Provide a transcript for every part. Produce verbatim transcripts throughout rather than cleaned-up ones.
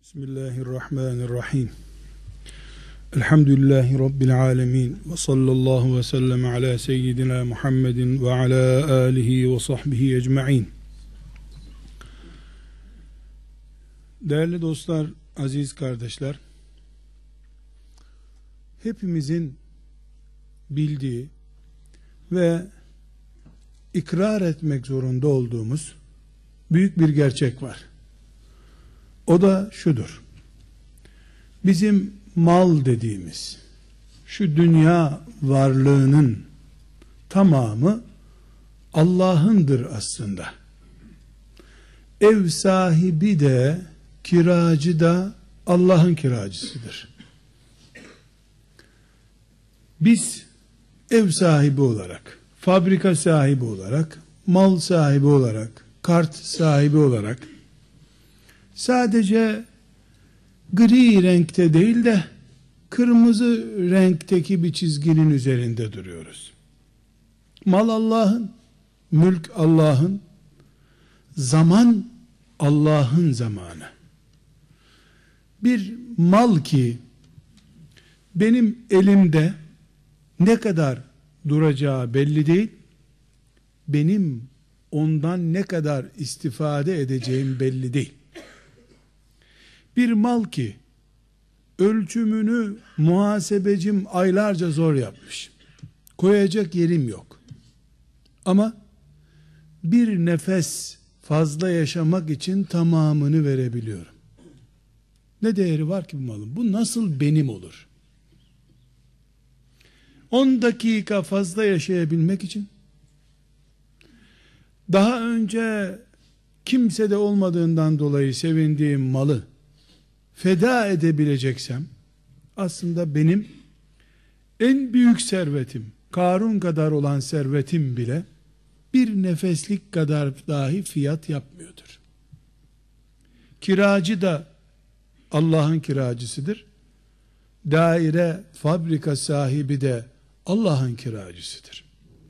Bismillahirrahmanirrahim. Elhamdülillahi Rabbil alemin. Ve sallallahu ve sellem ala seyyidina Muhammedin ve ala alihi ve sahbihi ecma'in. Değerli dostlar, aziz kardeşler, hepimizin bildiği ve ikrar etmek zorunda olduğumuz büyük bir gerçek var. O da şudur: bizim mal dediğimiz şu dünya varlığının tamamı Allah'ındır aslında. Ev sahibi de kiracı da Allah'ın kiracısıdır. Biz ev sahibi olarak, fabrika sahibi olarak, mal sahibi olarak, kart sahibi olarak sadece gri renkte değil de kırmızı renkteki bir çizginin üzerinde duruyoruz. Mal Allah'ın, mülk Allah'ın, zaman Allah'ın zamanı. Bir mal ki benim elimde ne kadar duracağı belli değil, benim ondan ne kadar istifade edeceğim belli değil. Bir mal ki ölçümünü muhasebecim aylarca zor yapmış, koyacak yerim yok, ama bir nefes fazla yaşamak için tamamını verebiliyorum. Ne değeri var ki bu malın? Bu nasıl benim olur? on dakika fazla yaşayabilmek için, daha önce kimsede olmadığından dolayı sevindiğim malı feda edebileceksem, aslında benim en büyük servetim, Karun kadar olan servetim bile bir nefeslik kadar dahi fiyat yapmıyordur. Kiracı da Allah'ın kiracısıdır. Daire, fabrika sahibi de Allah'ın kiracısıdır.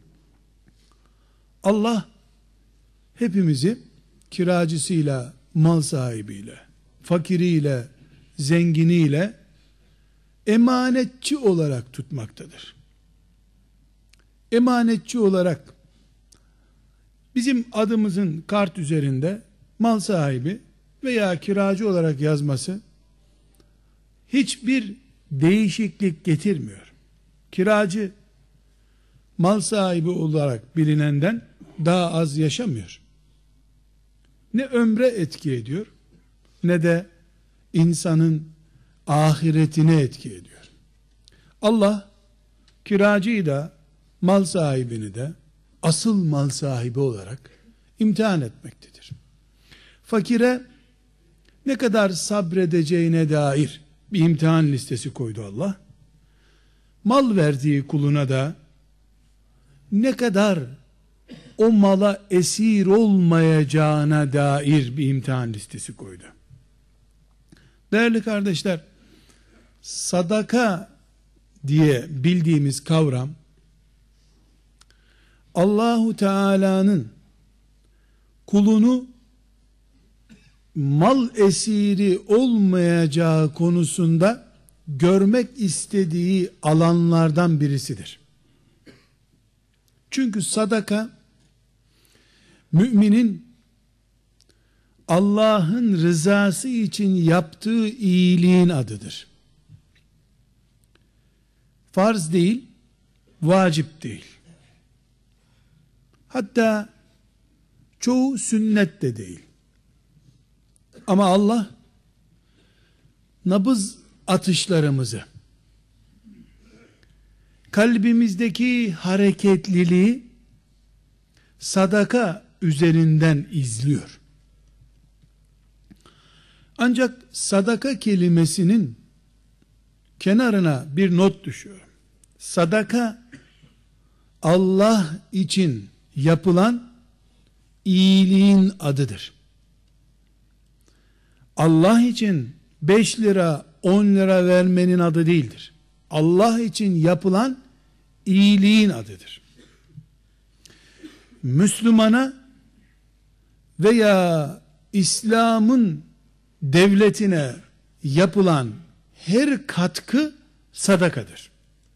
Allah hepimizi kiracısıyla, mal sahibiyle, fakiriyle, zenginiyle emanetçi olarak tutmaktadır. Emanetçi olarak bizim adımızın kart üzerinde mal sahibi veya kiracı olarak yazması hiçbir değişiklik getirmiyor. Kiracı mal sahibi olarak bilinenden daha az yaşamıyor. Ne ömre etki ediyor, ne de insanın ahiretine etki ediyor. Allah kiracıyı da mal sahibini de asıl mal sahibi olarak imtihan etmektedir. Fakire ne kadar sabredeceğine dair bir imtihan listesi koydu Allah. Mal verdiği kuluna da ne kadar o mala esir olmayacağına dair bir imtihan listesi koydu. Değerli kardeşler, sadaka diye bildiğimiz kavram, Allahu Teala'nın kulunu mal esiri olmayacağı konusunda görmek istediği alanlardan birisidir. Çünkü sadaka, müminin Allah'ın rızası için yaptığı iyiliğin adıdır. Farz değil, vacip değil. Hatta çoğu sünnet de değil. Ama Allah nabız atışlarımızı, kalbimizdeki hareketliliği sadaka üzerinden izliyor. Ancak sadaka kelimesinin kenarına bir not düşüyorum. Sadaka, Allah için yapılan iyiliğin adıdır. Allah için beş lira, on lira vermenin adı değildir. Allah için yapılan iyiliğin adıdır. Müslümana veya İslam'ın devletine yapılan her katkı sadakadır.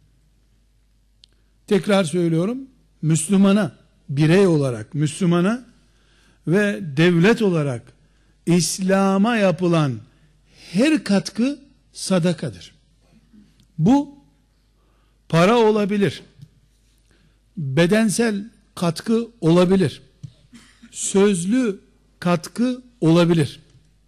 Tekrar söylüyorum, Müslümana, birey olarak Müslümana ve devlet olarak İslam'a yapılan her katkı sadakadır. Bu para olabilir, bedensel katkı olabilir, sözlü katkı olabilir.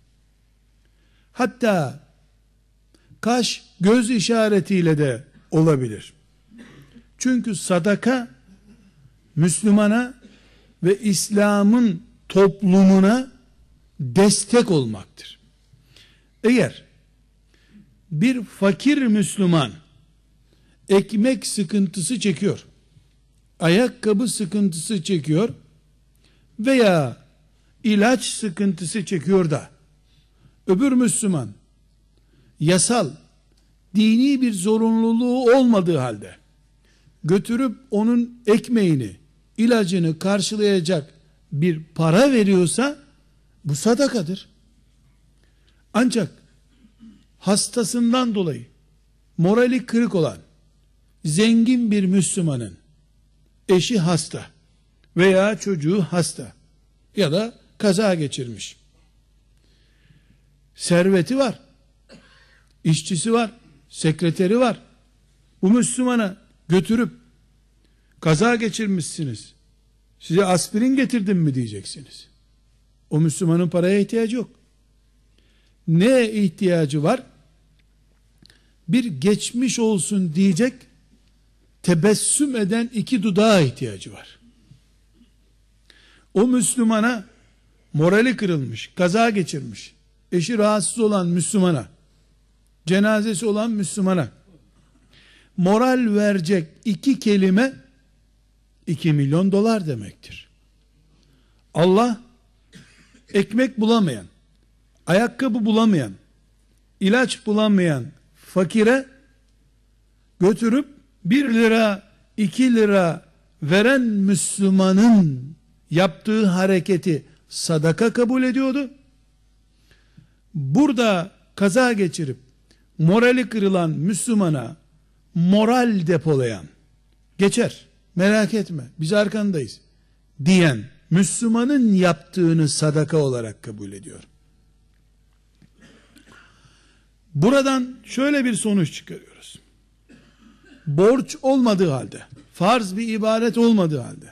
Hatta kaş göz işaretiyle de olabilir. Çünkü sadaka Müslümana ve İslam'ın toplumuna destek olmaktır. Eğer bir fakir Müslüman ekmek sıkıntısı çekiyor, ayakkabı sıkıntısı çekiyor veya ilaç sıkıntısı çekiyor da öbür Müslüman yasal, dini bir zorunluluğu olmadığı halde götürüp onun ekmeğini, ilacını karşılayacak bir para veriyorsa bu sadakadır. Ancak hastasından dolayı morali kırık olan zengin bir Müslümanın eşi hasta veya çocuğu hasta ya da kaza geçirmiş, serveti var, işçisi var, sekreteri var, bu Müslümana götürüp kaza geçirmişsiniz, size aspirin getirdim mi diyeceksiniz. O Müslümanın paraya ihtiyacı yok. Ne ihtiyacı var? Bir geçmiş olsun diyecek tebessüm eden iki dudağa ihtiyacı var. O Müslümana, morali kırılmış, kaza geçirmiş, eşi rahatsız olan Müslümana, cenazesi olan Müslümana moral verecek iki kelime iki milyon dolar demektir. Allah ekmek bulamayan, ayakkabı bulamayan, ilaç bulamayan fakire götürüp bir lira, iki lira veren Müslümanın yaptığı hareketi sadaka kabul ediyordu. Burada kaza geçirip morali kırılan Müslümana moral depolayan, geçer, merak etme, biz arkandayız diyen Müslümanın yaptığını sadaka olarak kabul ediyor. Buradan şöyle bir sonuç çıkarıyoruz. Borç olmadığı halde, farz bir ibadet olmadığı halde,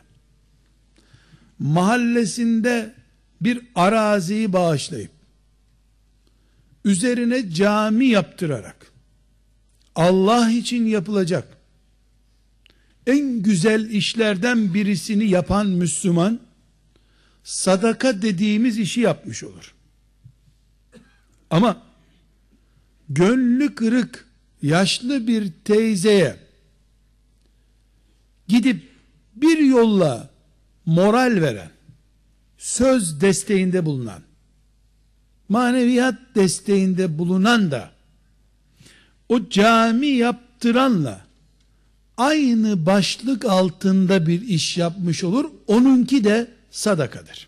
mahallesinde bir araziyi bağışlayıp, üzerine cami yaptırarak, Allah için yapılacak en güzel işlerden birisini yapan Müslüman, sadaka dediğimiz işi yapmış olur. Ama gönlü kırık, yaşlı bir teyzeye gidip bir yolla moral veren, söz desteğinde bulunan, maneviyat desteğinde bulunan da o cami yaptıranla aynı başlık altında bir iş yapmış olur. Onunki de sadakadır.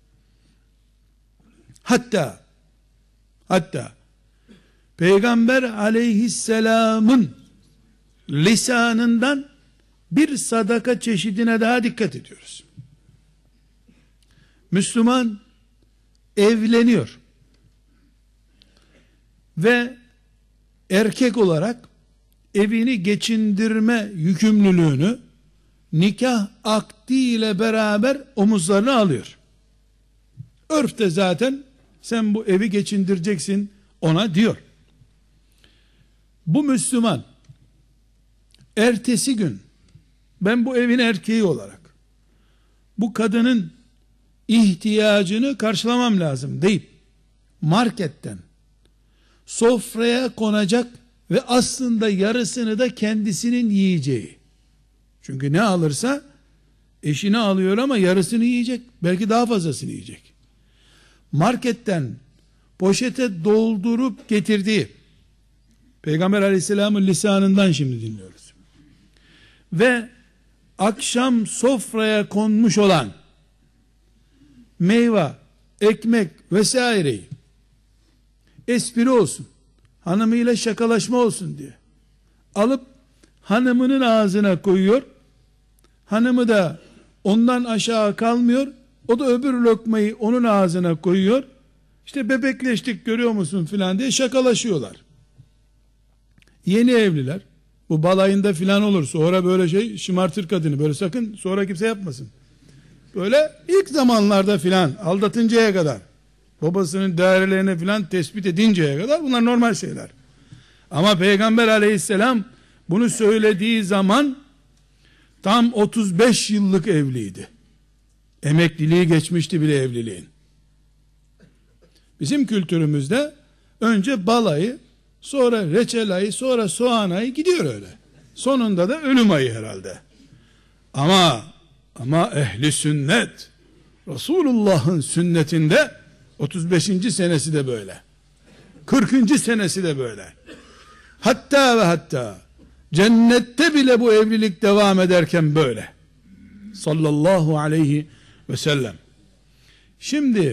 Hatta hatta Peygamber aleyhisselamın lisanından bir sadaka çeşidine daha dikkat ediyoruz. Müslüman evleniyor ve erkek olarak evini geçindirme yükümlülüğünü nikah akdi ile beraber omuzlarına alıyor. Örfte zaten sen bu evi geçindireceksin ona diyor. Bu Müslüman ertesi gün ben bu evin erkeği olarak bu kadının ihtiyacını karşılamam lazım deyip marketten sofraya konacak ve aslında yarısını da kendisinin yiyeceği. Çünkü ne alırsa eşini alıyor ama yarısını yiyecek. Belki daha fazlasını yiyecek. Marketten poşete doldurup getirdiği, Peygamber aleyhisselamın lisanından şimdi dinliyoruz. Ve akşam sofraya konmuş olan meyve, ekmek vesaireyi espri olsun, hanımıyla şakalaşma olsun diye alıp hanımının ağzına koyuyor. Hanımı da ondan aşağı kalmıyor. O da öbür lokmayı onun ağzına koyuyor. İşte bebekleştik görüyor musun filan diye şakalaşıyorlar. Yeni evliler, bu balayında filan olur, sonra böyle şey şımartır kadını, böyle sakın sonra kimse yapmasın. Böyle ilk zamanlarda filan, aldatıncaya kadar, babasının değerlerini filan tespit edinceye kadar bunlar normal şeyler. Ama Peygamber aleyhisselam bunu söylediği zaman tam otuz beş yıllık evliydi. Emekliliği geçmişti bile evliliğin. Bizim kültürümüzde önce balayı, sonra reçel ayı, sonra soğan ayı gidiyor öyle. Sonunda da ölüm ayı herhalde. Ama ama ehli sünnet, Resulullah'ın sünnetinde otuz beşinci senesi de böyle. kırkıncı senesi de böyle. Hatta ve hatta cennette bile bu evlilik devam ederken böyle. Sallallahu aleyhi ve sellem. Şimdi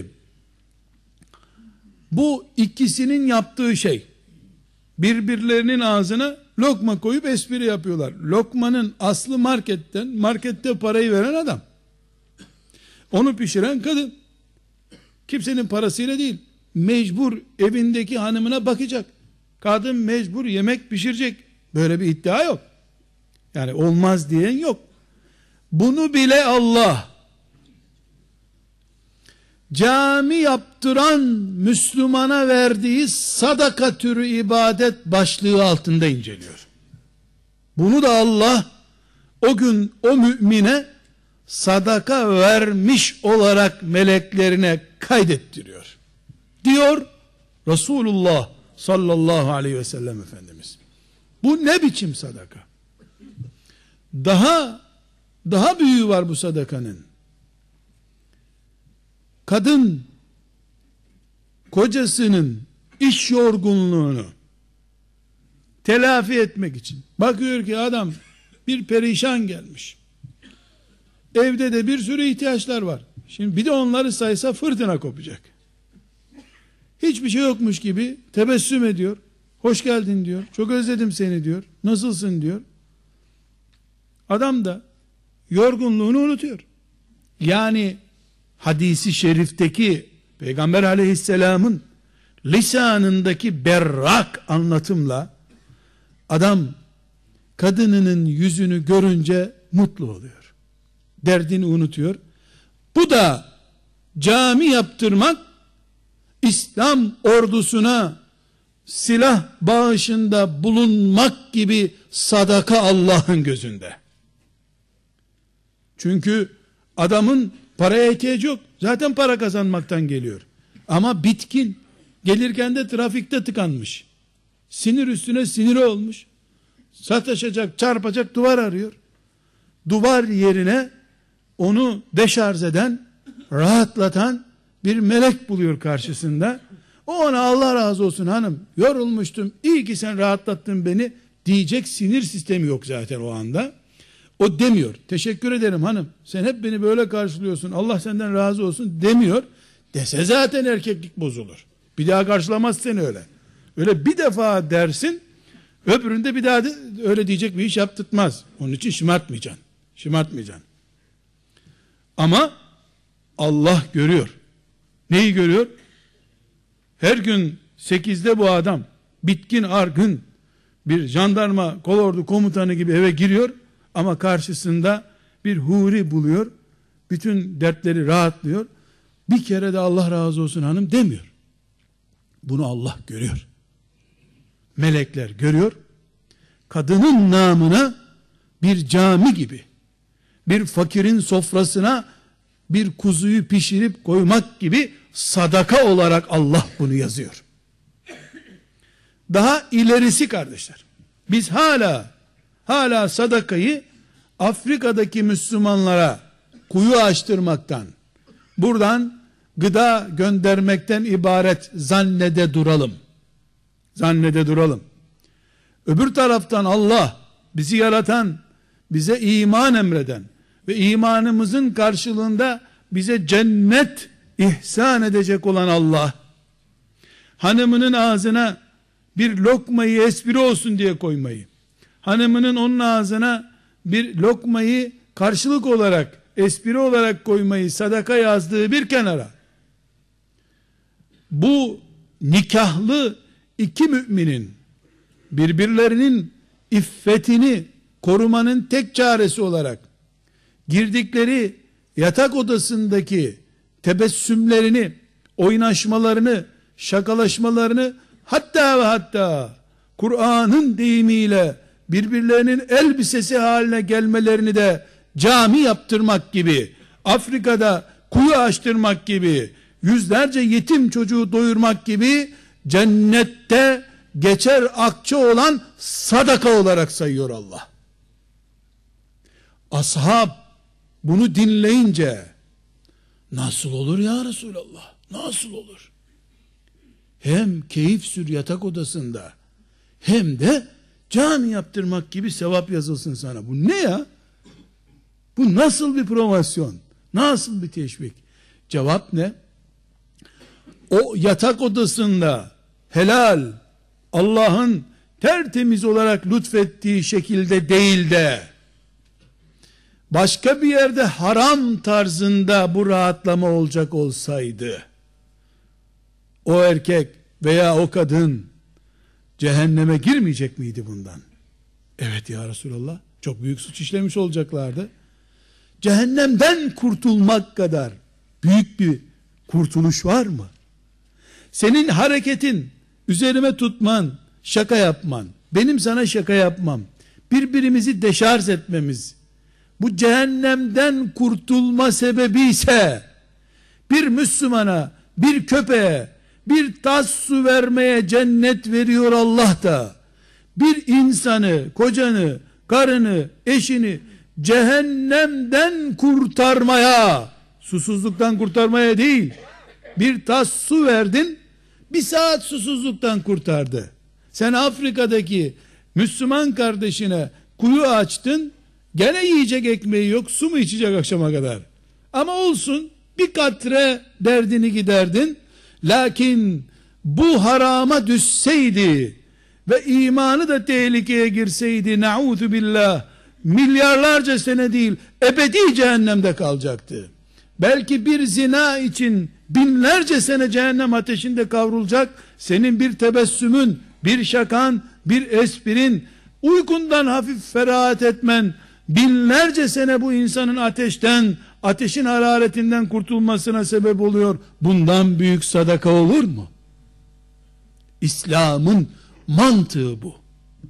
bu ikisinin yaptığı şey, birbirlerinin ağzına lokma koyup espri yapıyorlar. Lokmanın aslı marketten, markette parayı veren adam. Onu pişiren kadın. Kimsenin parasıyla değil, mecbur evindeki hanımına bakacak. Kadın mecbur yemek pişirecek. Böyle bir iddia yok. Yani olmaz diyen yok. Bunu bile Allah cami yaptıran Müslümana verdiği sadaka türü ibadet başlığı altında inceliyor. Bunu da Allah o gün o mümine sadaka vermiş olarak meleklerine kaydettiriyor. Diyor Resulullah sallallahu aleyhi ve sellem Efendimiz. Bu ne biçim sadaka? Daha daha büyüğü var bu sadakanın. Kadın kocasının iş yorgunluğunu telafi etmek için bakıyor ki adam bir perişan gelmiş. Evde de bir sürü ihtiyaçlar var. Şimdi bir de onları saysa fırtına kopacak. Hiçbir şey yokmuş gibi tebessüm ediyor. Hoş geldin diyor. Çok özledim seni diyor. Nasılsın diyor. Adam da yorgunluğunu unutuyor. Yani hadisi şerifteki Peygamber aleyhisselamın lisanındaki berrak anlatımla adam kadınının yüzünü görünce mutlu oluyor. Derdini unutuyor. Bu da cami yaptırmak, İslam ordusuna silah bağışında bulunmak gibi sadaka Allah'ın gözünde. Çünkü adamın paraya ihtiyacı yok. Zaten para kazanmaktan geliyor. Ama bitkin. Gelirken de trafikte tıkanmış. Sinir üstüne sinir olmuş. Sataşacak, çarpacak duvar arıyor. Duvar yerine onu deşarj eden, rahatlatan bir melek buluyor karşısında. O ona Allah razı olsun hanım, yorulmuştum, iyi ki sen rahatlattın beni diyecek sinir sistemi yok zaten o anda. O demiyor. Teşekkür ederim hanım, sen hep beni böyle karşılıyorsun, Allah senden razı olsun demiyor. Dese zaten erkeklik bozulur. Bir daha karşılamaz seni öyle. Öyle bir defa dersin, öbüründe bir daha de, öyle diyecek bir iş yaptırtmaz. Onun için şımartmayacaksın. Şımartmayacaksın. Ama Allah görüyor. Neyi görüyor? Her gün sekizde bu adam bitkin argın bir jandarma kolordu komutanı gibi eve giriyor ama karşısında bir huri buluyor. Bütün dertleri rahatlıyor. Bir kere de Allah razı olsun hanım demiyor. Bunu Allah görüyor. Melekler görüyor. Kadının namına bir cami gibi, bir fakirin sofrasına bir kuzuyu pişirip koymak gibi sadaka olarak Allah bunu yazıyor. Daha ilerisi kardeşler. Biz hala hala sadakayı Afrika'daki Müslümanlara kuyu açtırmaktan, buradan gıda göndermekten ibaret zannede duralım. Zannede duralım. Öbür taraftan Allah bizi yaratan, bize iman emreden ve imanımızın karşılığında bize cennet ihsan edecek olan Allah, hanımının ağzına bir lokmayı espri olsun diye koymayı, hanımının onun ağzına bir lokmayı karşılık olarak, espri olarak koymayı sadaka yazdığı bir kenara, bu nikahlı iki müminin birbirlerinin iffetini korumanın tek çaresi olarak girdikleri yatak odasındaki tebessümlerini, oynaşmalarını, şakalaşmalarını, hatta ve hatta Kur'an'ın deyimiyle birbirlerinin elbisesi haline gelmelerini de cami yaptırmak gibi, Afrika'da kuyu açtırmak gibi, yüzlerce yetim çocuğu doyurmak gibi cennette geçer akçe olan sadaka olarak sayıyor Allah. Ashab bunu dinleyince nasıl olur ya Resulallah? Nasıl olur? Hem keyif sür yatak odasında, hem de cami yaptırmak gibi sevap yazılsın sana. Bu ne ya? Bu nasıl bir promosyon? Nasıl bir teşvik? Cevap ne? O yatak odasında helal, Allah'ın tertemiz olarak lütfettiği şekilde değil de başka bir yerde haram tarzında bu rahatlama olacak olsaydı, o erkek veya o kadın cehenneme girmeyecek miydi bundan? Evet ya Resulallah, çok büyük suç işlemiş olacaklardı. Cehennemden kurtulmak kadar büyük bir kurtuluş var mı? Senin hareketin, üzerime tutman, şaka yapman, benim sana şaka yapmam, birbirimizi deşarj etmemiz, bu cehennemden kurtulma sebebi ise, bir Müslümana, bir köpeğe, bir tas su vermeye cennet veriyor Allah da, bir insanı, kocanı, karını, eşini cehennemden kurtarmaya, susuzluktan kurtarmaya değil, bir tas su verdin, bir saat susuzluktan kurtardı. Sen Afrika'daki Müslüman kardeşine kuyu açtın, gene yiyecek ekmeği yok, su mu içecek akşama kadar? Ama olsun, bir katre derdini giderdin. Lakin bu harama düşseydi ve imanı da tehlikeye girseydi, na'udhu billah, milyarlarca sene değil, ebedi cehennemde kalacaktı. Belki bir zina için binlerce sene cehennem ateşinde kavrulacak. Senin bir tebessümün, bir şakan, bir esprin, uykundan hafif ferahat etmen, binlerce sene bu insanın ateşten, ateşin hararetinden kurtulmasına sebep oluyor. Bundan büyük sadaka olur mu? İslam'ın mantığı bu.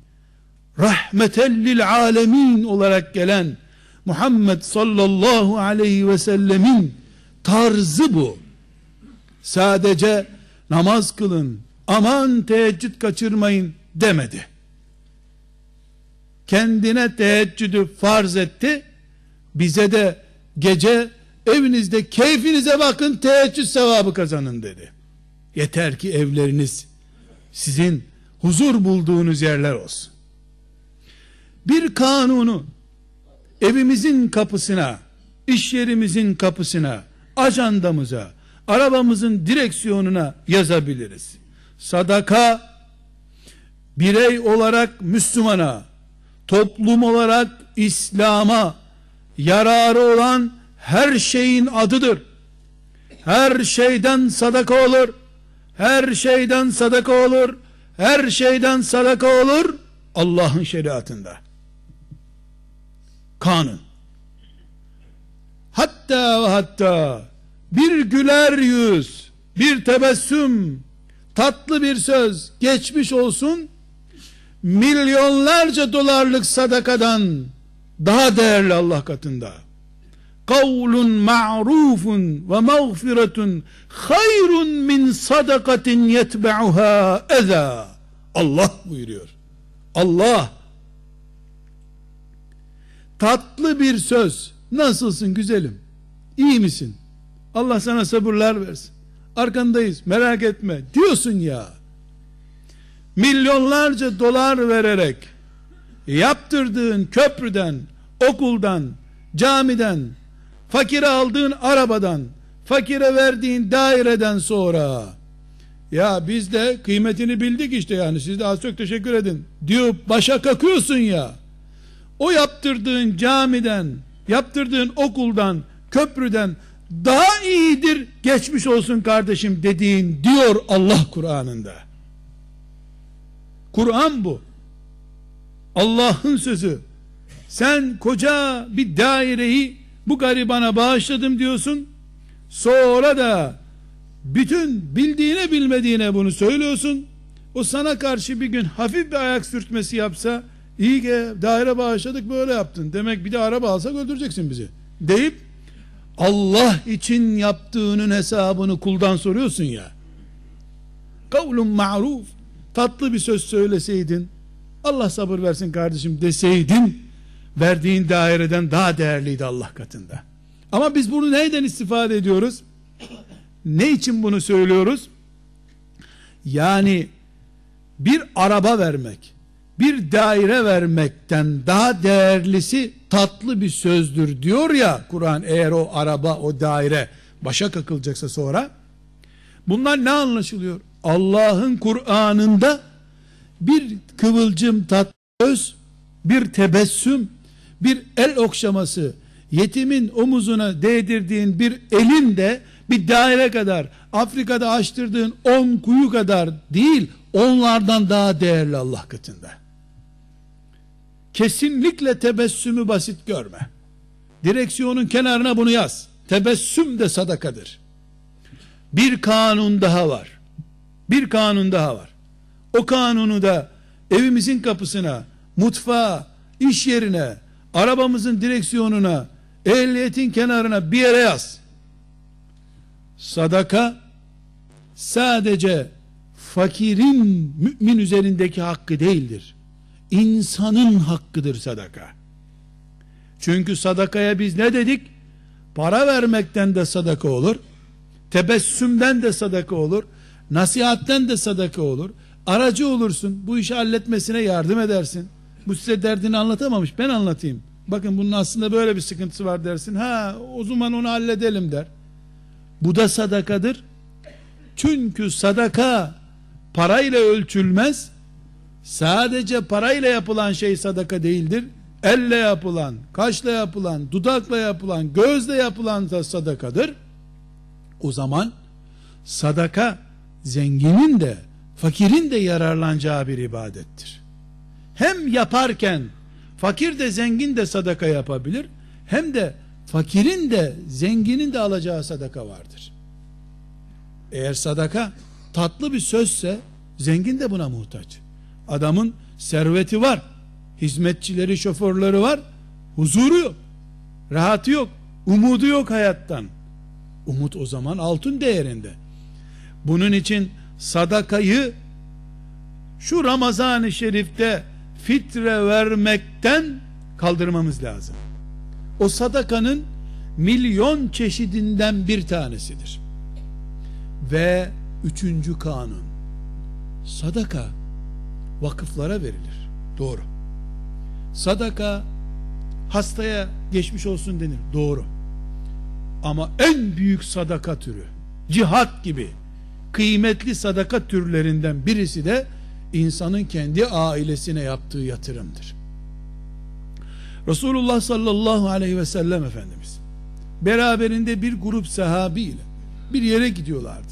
Rahmeten lil alemin olarak gelen Muhammed sallallahu aleyhi ve sellemin tarzı bu. Sadece namaz kılın, aman teheccüd kaçırmayın demedi. Kendine teheccüdü farz etti. Bize de gece evinizde keyfinize bakın, teheccüd sevabı kazanın dedi. Yeter ki evleriniz sizin huzur bulduğunuz yerler olsun. Bir kanunu evimizin kapısına, iş yerimizin kapısına, ajandamıza, arabamızın direksiyonuna yazabiliriz. Sadaka, birey olarak Müslümana, toplum olarak İslam'a yararı olan her şeyin adıdır. Her şeyden sadaka olur. Her şeyden sadaka olur. Her şeyden sadaka olur. Allah'ın şeriatında. Kanun. Hatta ve hatta bir güler yüz, bir tebessüm, tatlı bir söz geçmiş olsun, milyonlarca dolarlık sadakadan daha değerli Allah katında. Kavlun ma'rufun ve mağfiretun hayrun min sadakatin yetbe'uha eza. Allah buyuruyor. Allah, tatlı bir söz, nasılsın güzelim, iyi misin, Allah sana sabırlar versin, arkandayız merak etme diyorsun ya, milyonlarca dolar vererek yaptırdığın köprüden, okuldan, camiden, fakire aldığın arabadan, fakire verdiğin daireden sonra Ya biz de kıymetini bildik işte, yani siz de az çok teşekkür edin diyor, başa kakıyorsun ya. O yaptırdığın camiden, yaptırdığın okuldan, köprüden daha iyidir, geçmiş olsun kardeşim dediğin diyor Allah Kur'an'ında. Kur'an bu. Allah'ın sözü. Sen koca bir daireyi bu garibana bağışladım diyorsun. Sonra da bütün bildiğine bilmediğine bunu söylüyorsun. O sana karşı bir gün hafif bir ayak sürtmesi yapsa, iyi ki daire bağışladık böyle yaptın, demek bir de araba alsak öldüreceksin bizi deyip Allah için yaptığının hesabını kuldan soruyorsun ya. Kavlun ma'ruf, tatlı bir söz söyleseydin, Allah sabır versin kardeşim deseydin, verdiğin daireden daha değerliydi Allah katında. Ama biz bunu neyden istifade ediyoruz? Ne için bunu söylüyoruz? Yani bir araba vermek, bir daire vermekten daha değerlisi tatlı bir sözdür diyor ya Kur'an. Eğer o araba, o daire başa kakılacaksa sonra, bunlar ne anlaşılıyor? Allah'ın Kur'an'ında bir kıvılcım tatlı söz, bir tebessüm, bir el okşaması, yetimin omuzuna değdirdiğin bir elin de bir daire kadar, Afrika'da açtırdığın on kuyu kadar değil, onlardan daha değerli Allah katında. Kesinlikle tebessümü basit görme. Direksiyonun kenarına bunu yaz. Tebessüm de sadakadır. Bir kanun daha var. Bir kanun daha var. O kanunu da evimizin kapısına, mutfağa, iş yerine, arabamızın direksiyonuna, ehliyetin kenarına bir yere yaz. Sadaka sadece fakirin mümin üzerindeki hakkı değildir. İnsanın hakkıdır sadaka. Çünkü sadakaya biz ne dedik? Para vermekten de sadaka olur, tebessümden de sadaka olur, nasihatten de sadaka olur. Aracı olursun, bu işi halletmesine yardım edersin. Bu size derdini anlatamamış, ben anlatayım. Bakın bunun aslında böyle bir sıkıntısı var dersin. Ha, o zaman onu halledelim der. Bu da sadakadır. Çünkü sadaka parayla ölçülmez. Sadece parayla yapılan şey sadaka değildir. Elle yapılan, kaşla yapılan, dudakla yapılan, gözle yapılan da sadakadır. O zaman sadaka zenginin de fakirin de yararlanacağı bir ibadettir. Hem yaparken fakir de zengin de sadaka yapabilir, hem de fakirin de zenginin de alacağı sadaka vardır. Eğer sadaka tatlı bir sözse, zengin de buna muhtaç. Adamın serveti var, hizmetçileri, şoförleri var, huzuru yok, rahatı yok, umudu yok hayattan. Umut o zaman altın değerinde. Bunun için sadakayı şu Ramazan-ı Şerif'te fitre vermekten kaldırmamız lazım. O sadakanın milyon çeşidinden bir tanesidir. Ve üçüncü kanun, sadaka vakıflara verilir. Doğru. Sadaka hastaya geçmiş olsun denir. Doğru. Ama en büyük sadaka türü, cihat gibi kıymetli sadaka türlerinden birisi de insanın kendi ailesine yaptığı yatırımdır. Resulullah sallallahu aleyhi ve sellem Efendimiz beraberinde bir grup sahabiyle bir yere gidiyorlardı.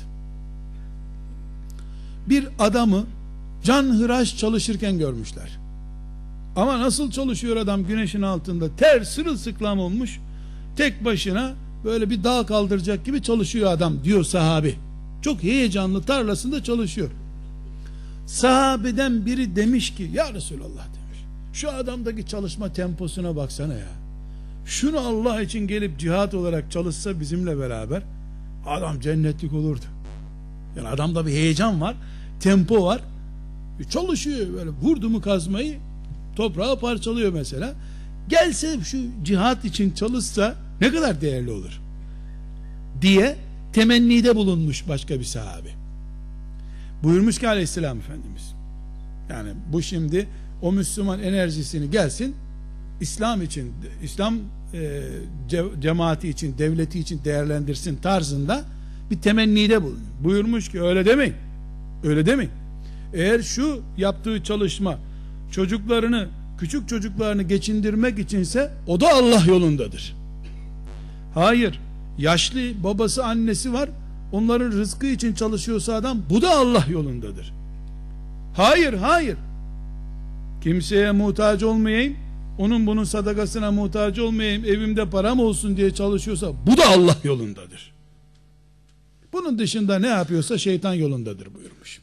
Bir adamı canhıraş çalışırken görmüşler. Ama nasıl çalışıyor adam güneşin altında, ter sırılsıklam olmuş, tek başına böyle bir dağ kaldıracak gibi çalışıyor adam diyor sahabi. Çok heyecanlı, tarlasında çalışıyor. Sahabeden biri demiş ki, ya Resulallah demiş, şu adamdaki çalışma temposuna baksana ya, şunu Allah için gelip cihat olarak çalışsa bizimle beraber, adam cennetlik olurdu. Yani adamda bir heyecan var, tempo var, çalışıyor böyle, vurdu mu kazmayı toprağı parçalıyor mesela. Gelse şu cihat için çalışsa ne kadar değerli olur diye temennide bulunmuş başka bir sahabe. Buyurmuş ki aleyhisselam Efendimiz, yani bu şimdi o Müslüman enerjisini gelsin İslam için, İslam e, cemaati için, devleti için değerlendirsin tarzında bir temennide bulun. Buyurmuş ki öyle demeyin. Öyle değil mi? Eğer şu yaptığı çalışma çocuklarını, küçük çocuklarını geçindirmek içinse o da Allah yolundadır. Hayır, yaşlı babası annesi var, onların rızkı için çalışıyorsa adam, bu da Allah yolundadır. Hayır, hayır. Kimseye muhtaç olmayayım, onun bunun sadakasına muhtaç olmayayım, evimde param olsun diye çalışıyorsa bu da Allah yolundadır. Bunun dışında ne yapıyorsa şeytan yolundadır buyurmuş.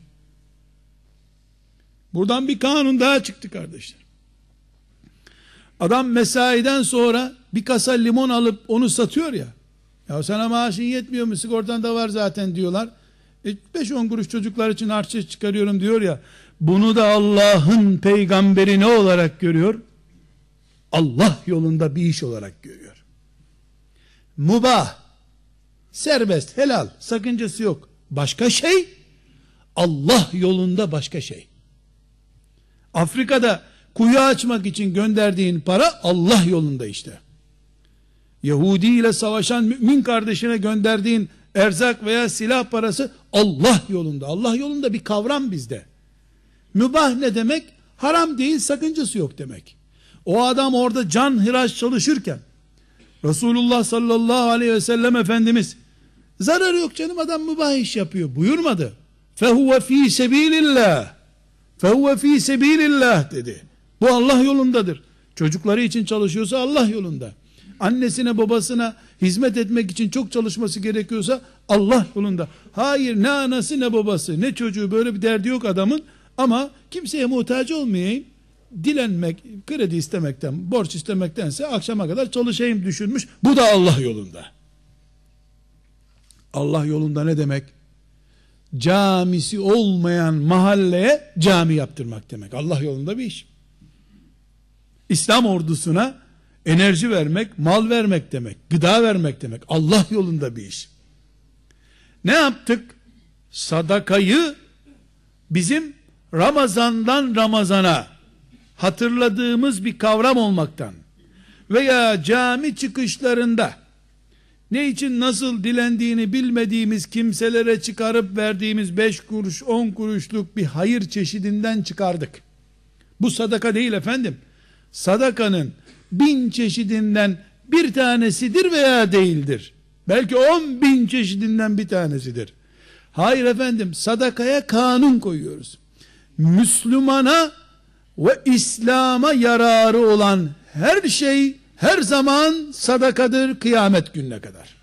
Buradan bir kanun daha çıktı kardeşler. Adam mesaiden sonra bir kasa limon alıp onu satıyor ya. Ya sana maaşın yetmiyor mu? Sigortan da var zaten diyorlar. E beş on kuruş çocuklar için harçlık çıkarıyorum diyor ya. Bunu da Allah'ın peygamberi ne olarak görüyor? Allah yolunda bir iş olarak görüyor. Mubah, serbest, helal, sakıncası yok. Başka şey, Allah yolunda başka şey. Afrika'da kuyu açmak için gönderdiğin para Allah yolunda işte. Yahudi ile savaşan mümin kardeşine gönderdiğin erzak veya silah parası Allah yolunda. Allah yolunda bir kavram bizde. Mübah ne demek? Haram değil, sakıncası yok demek. O adam orada can hıraş çalışırken Resulullah sallallahu aleyhi ve sellem Efendimiz zararı yok canım, adam mübah iş yapıyor buyurmadı. Fehuve fî sebîlillah. Fehuve fî sebîlillah dedi. Bu Allah yolundadır. Çocukları için çalışıyorsa Allah yolunda. Annesine babasına hizmet etmek için çok çalışması gerekiyorsa Allah yolunda. Hayır, ne anası ne babası ne çocuğu, böyle bir derdi yok adamın, ama kimseye muhtaç olmayayım, dilenmek, kredi istemekten, borç istemektense akşama kadar çalışayım düşünmüş. Bu da Allah yolunda. Allah yolunda ne demek? Camisi olmayan mahalleye cami yaptırmak demek. Allah yolunda bir iş. İslam ordusuna enerji vermek, mal vermek demek, gıda vermek demek. Allah yolunda bir iş. Ne yaptık? Sadakayı bizim Ramazandan Ramazana hatırladığımız bir kavram olmaktan veya cami çıkışlarında ne için nasıl dilendiğini bilmediğimiz kimselere çıkarıp verdiğimiz beş kuruş on kuruşluk bir hayır çeşidinden çıkardık. Bu sadaka değil efendim. Sadakanın bin çeşidinden bir tanesidir veya değildir. Belki on bin çeşidinden bir tanesidir. Hayır efendim, sadakaya kanun koyuyoruz. Müslümana ve İslam'a yararı olan her şey her zaman sadakadır kıyamet gününe kadar.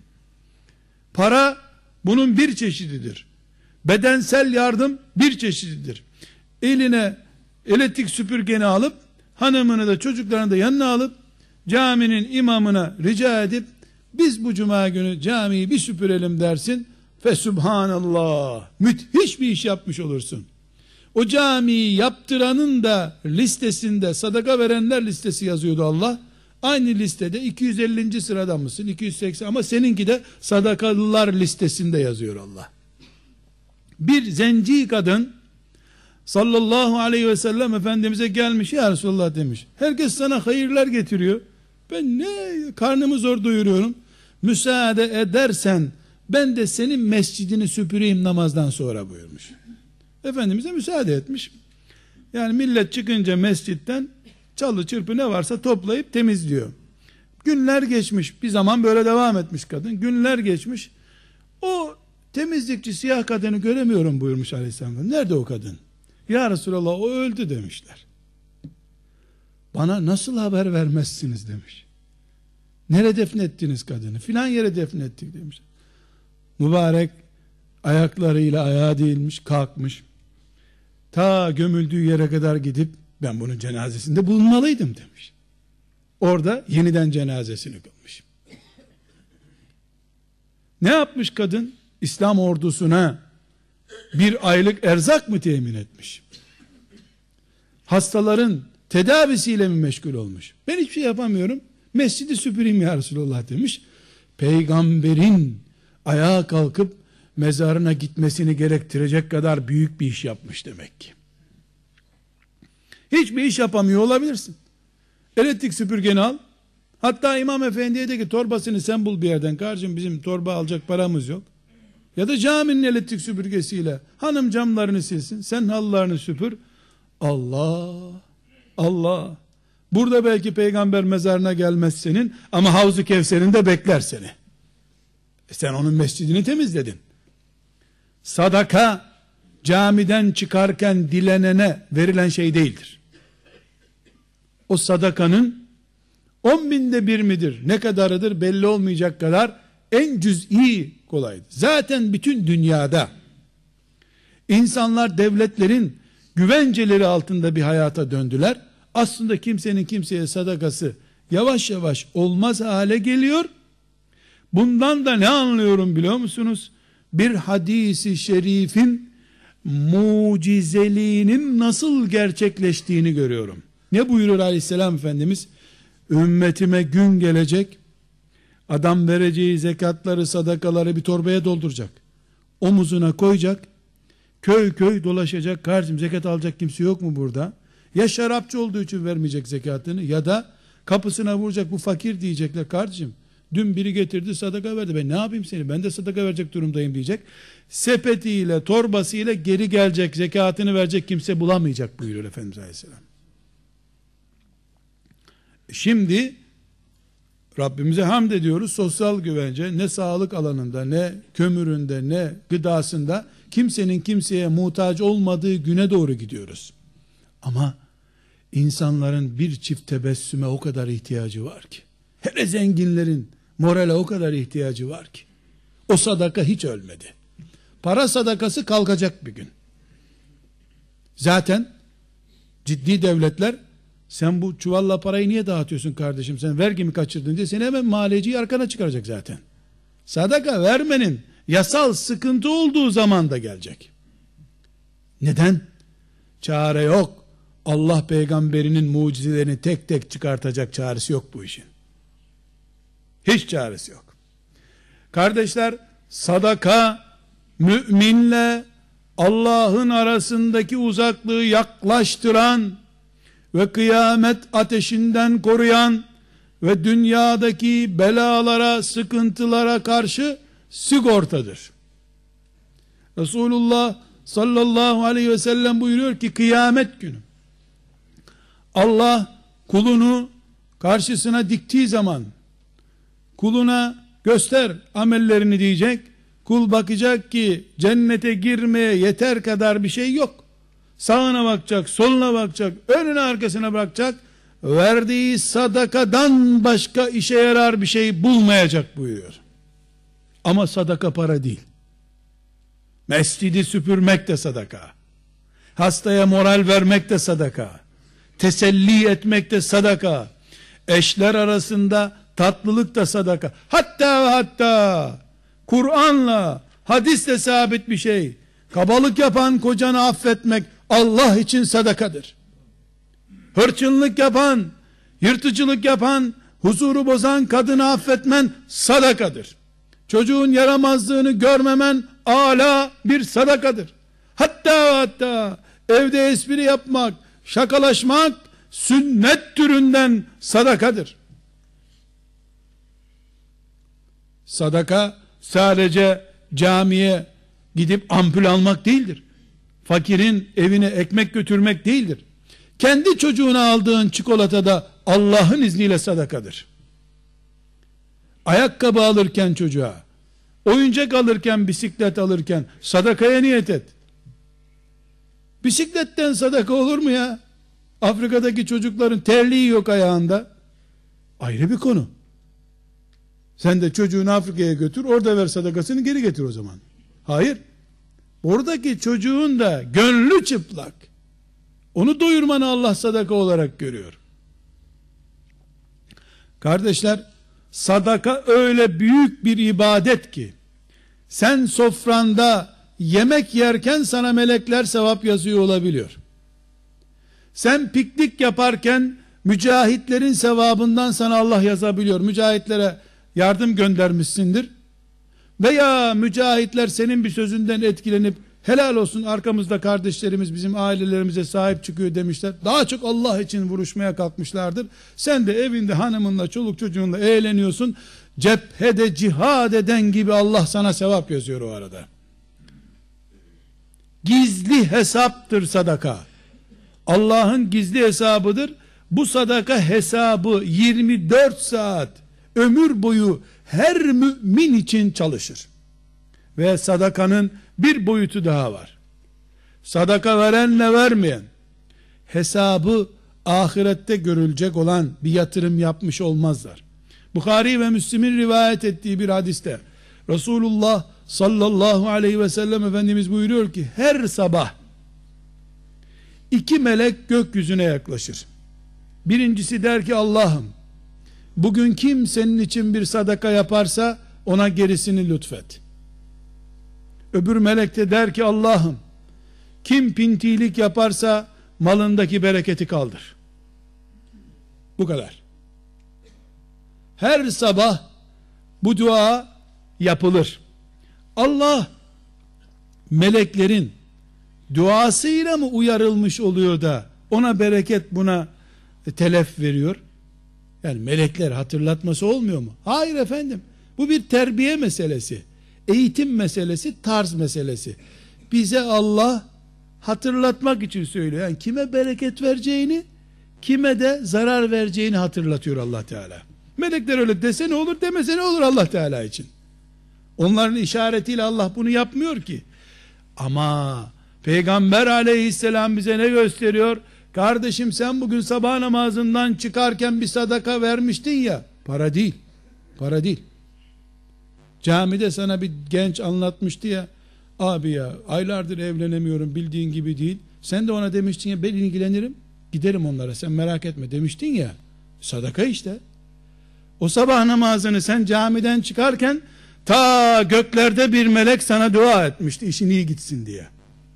Para bunun bir çeşididir. Bedensel yardım bir çeşididir. Eline elektrik süpürgeni alıp hanımını da çocuklarını da yanına alıp caminin imamına rica edip biz bu cuma günü camiyi bir süpürelim dersin. Fesubhanallah, müthiş bir iş yapmış olursun. O camiyi yaptıranın da listesinde sadaka verenler listesi yazıyordu Allah. Aynı listede iki yüz ellinci sırada mısın? iki yüz seksen, ama seninki de sadakalılar listesinde yazıyor Allah. Bir zenci kadın sallallahu aleyhi ve sellem Efendimiz'e gelmiş, ya Resulullah demiş. Herkes sana hayırlar getiriyor. Ben ne karnımı zor doyuruyorum. Müsaade edersen ben de senin mescidini süpüreyim namazdan sonra buyurmuş. Efendimiz'e müsaade etmiş. Yani millet çıkınca mescitten çalı çırpı ne varsa toplayıp temizliyor. Günler geçmiş. Bir zaman böyle devam etmiş kadın. Günler geçmiş. O temizlikçi siyah kadını göremiyorum buyurmuş Aleyhisselam. Nerede o kadın? Ya Resulallah o öldü demişler. Bana nasıl haber vermezsiniz demiş. Nereye defnettiniz kadını? Filan yere defnettik demiş. Mübarek ayaklarıyla ayağa değilmiş, kalkmış. Ta gömüldüğü yere kadar gidip ben bunun cenazesinde bulunmalıydım demiş. Orada yeniden cenazesini kılmış. Ne yapmış kadın? İslam ordusuna bir aylık erzak mı temin etmiş? Hastaların tedavisiyle mi meşgul olmuş? Ben hiçbir şey yapamıyorum, mescidi süpüreyim ya Resulullah demiş. Peygamberin ayağa kalkıp mezarına gitmesini gerektirecek kadar büyük bir iş yapmış demek ki. Hiçbir iş yapamıyor olabilirsin. Elektrik süpürgeni al. Hatta İmam Efendi'ye de ki torbasını sen bul bir yerden. Kardeşim bizim torba alacak paramız yok. Ya da caminin elektrik süpürgesiyle hanım camlarını silsin, sen halılarını süpür. Allah, Allah. Burada belki peygamber mezarına gelmez senin, ama Havz-ı Kevser'inde bekler seni. E sen onun mescidini temizledin. Sadaka, camiden çıkarken dilenene verilen şey değildir. O sadakanın on binde bir midir, ne kadarıdır belli olmayacak kadar en cüz'i kolaydır. Zaten bütün dünyada insanlar devletlerin güvenceleri altında bir hayata döndüler. Aslında kimsenin kimseye sadakası yavaş yavaş olmaz hale geliyor. Bundan da ne anlıyorum biliyor musunuz? Bir hadisi şerifin mucizeliğinin nasıl gerçekleştiğini görüyorum. Ne buyurur Aleyhisselam Efendimiz? Ümmetime gün gelecek, adam vereceği zekatları, sadakaları bir torbaya dolduracak, omuzuna koyacak, köy köy dolaşacak. Kardeşim, zekat alacak kimse yok mu burada? Ya şarapçı olduğu için vermeyecek zekatını, ya da kapısına vuracak, bu fakir diyecekler. Kardeşim, dün biri getirdi sadaka verdi, ben ne yapayım seni, ben de sadaka verecek durumdayım diyecek. Sepetiyle torbasıyla geri gelecek, zekatını verecek kimse bulamayacak buyuruyor Efendimiz Aleyhisselam. Şimdi Rabbimize hamd ediyoruz, sosyal güvence ne sağlık alanında, ne kömüründe, ne gıdasında kimsenin kimseye muhtaç olmadığı güne doğru gidiyoruz. Ama insanların bir çift tebessüme o kadar ihtiyacı var ki, hele zenginlerin morale o kadar ihtiyacı var ki, o sadaka hiç ölmedi. Para sadakası kalkacak bir gün. Zaten ciddi devletler, sen bu çuvalla parayı niye dağıtıyorsun kardeşim, sen vergi mi kaçırdın diye seni hemen maliyeciyi arkana çıkaracak zaten. Sadaka vermenin yasal sıkıntı olduğu zaman da gelecek. Neden? Çare yok. Allah peygamberinin mucizelerini tek tek çıkartacak çaresi yok bu işin. Hiç çaresi yok. Kardeşler, sadaka müminle Allah'ın arasındaki uzaklığı yaklaştıran ve kıyamet ateşinden koruyan ve dünyadaki belalara, sıkıntılara karşı sigortadır. Resulullah sallallahu aleyhi ve sellem buyuruyor ki, kıyamet günü Allah kulunu karşısına diktiği zaman, kuluna göster amellerini diyecek. Kul bakacak ki cennete girmeye yeter kadar bir şey yok. Sağına bakacak, soluna bakacak, önüne arkasına bakacak. Verdiği sadakadan başka işe yarar bir şey bulmayacak buyuruyor. Ama sadaka para değil. Mescidi süpürmek de sadaka. Hastaya moral vermek de sadaka. Teselli etmek de sadaka. Eşler arasında tatlılık da sadaka. Hatta hatta Kur'an'la, hadisle sabit bir şey. Kabalık yapan kocanı affetmek Allah için sadakadır. Hırçınlık yapan, yırtıcılık yapan, huzuru bozan kadını affetmen sadakadır. Çocuğun yaramazlığını görmemen âlâ bir sadakadır. Hatta hatta evde espri yapmak, şakalaşmak sünnet türünden sadakadır. Sadaka sadece camiye gidip ampul almak değildir. Fakirin evine ekmek götürmek değildir. Kendi çocuğuna aldığın çikolata da Allah'ın izniyle sadakadır. Ayakkabı alırken çocuğa, oyuncak alırken, bisiklet alırken sadakaya niyet et. Bisikletten sadaka olur mu ya? Afrika'daki çocukların terliği yok ayağında. Ayrı bir konu. Sen de çocuğunu Afrika'ya götür, orada ver sadakasını, geri getir o zaman. Hayır. Oradaki çocuğun da gönlü çıplak. Onu doyurmanı Allah sadaka olarak görüyor. Kardeşler, sadaka öyle büyük bir ibadet ki, sen sofranda yemek yerken sana melekler sevap yazıyor olabiliyor. Sen piknik yaparken mücahitlerin sevabından sana Allah yazabiliyor. Mücahitlere yardım göndermişsindir. Veya mücahitler senin bir sözünden etkilenip helal olsun arkamızda kardeşlerimiz bizim ailelerimize sahip çıkıyor demişler. Daha çok Allah için vuruşmaya kalkmışlardır. Sen de evinde hanımınla, çoluk çocuğunla eğleniyorsun. cephede cihad eden gibi Allah sana sevap yazıyor o arada. Gizli hesaptır sadaka. Allah'ın gizli hesabıdır. Bu sadaka hesabı yirmi dört saat ömür boyu her mümin için çalışır. Ve sadakanın bir boyutu daha var. Sadaka verenle vermeyen hesabı ahirette görülecek olan bir yatırım yapmış olmazlar. Bukhari ve Müslim'in rivayet ettiği bir hadiste Resulullah sallallahu aleyhi ve sellem Efendimiz buyuruyor ki her sabah iki melek gökyüzüne yaklaşır. Birincisi der ki Allah'ım bugün kim senin için bir sadaka yaparsa ona gerisini lütfet. Öbür melek de der ki Allah'ım kim pintilik yaparsa malındaki bereketi kaldır. Bu kadar. Her sabah bu dua yapılır. Allah meleklerin duasıyla mı uyarılmış oluyor da ona bereket buna telef veriyor? Yani melekler hatırlatması olmuyor mu? Hayır efendim. Bu bir terbiye meselesi. Eğitim meselesi, tarz meselesi. Bize Allah hatırlatmak için söylüyor. Yani kime bereket vereceğini, kime de zarar vereceğini hatırlatıyor Allah Teala. Melekler öyle dese ne olur, demese ne olur Allah Teala için. Onların işaretiyle Allah bunu yapmıyor ki. Ama Peygamber aleyhisselam bize ne gösteriyor? Kardeşim sen bugün sabah namazından çıkarken bir sadaka vermiştin ya. Para değil. Para değil. Camide sana bir genç anlatmıştı ya. Abi ya aylardır evlenemiyorum bildiğin gibi değil. Sen de ona demiştin ya ben ilgilenirim. Giderim onlara sen merak etme demiştin ya. Sadaka işte. O sabah namazını sen camiden çıkarken ta göklerde bir melek sana dua etmişti işin iyi gitsin diye.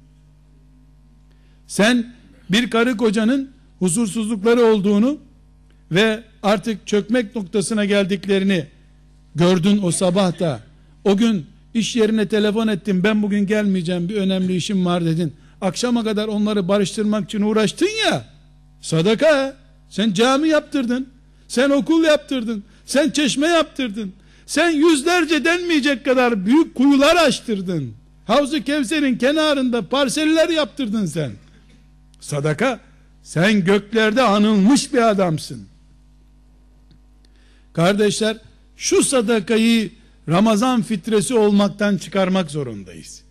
Sen bir karı kocanın huzursuzlukları olduğunu ve artık çökmek noktasına geldiklerini gördün o sabah da. O gün iş yerine telefon ettim ben bugün gelmeyeceğim bir önemli işim var dedin. Akşama kadar onları barıştırmak için uğraştın ya. Sadaka. Sen cami yaptırdın. Sen okul yaptırdın. Sen çeşme yaptırdın. Sen yüzlerce denmeyecek kadar büyük kuyular açtırdın. Havz-ı Kevser'in kenarında parseller yaptırdın sen. Sadaka. Sen göklerde anılmış bir adamsın. Kardeşler, şu sadakayı Ramazan fitresi olmaktan çıkarmak zorundayız.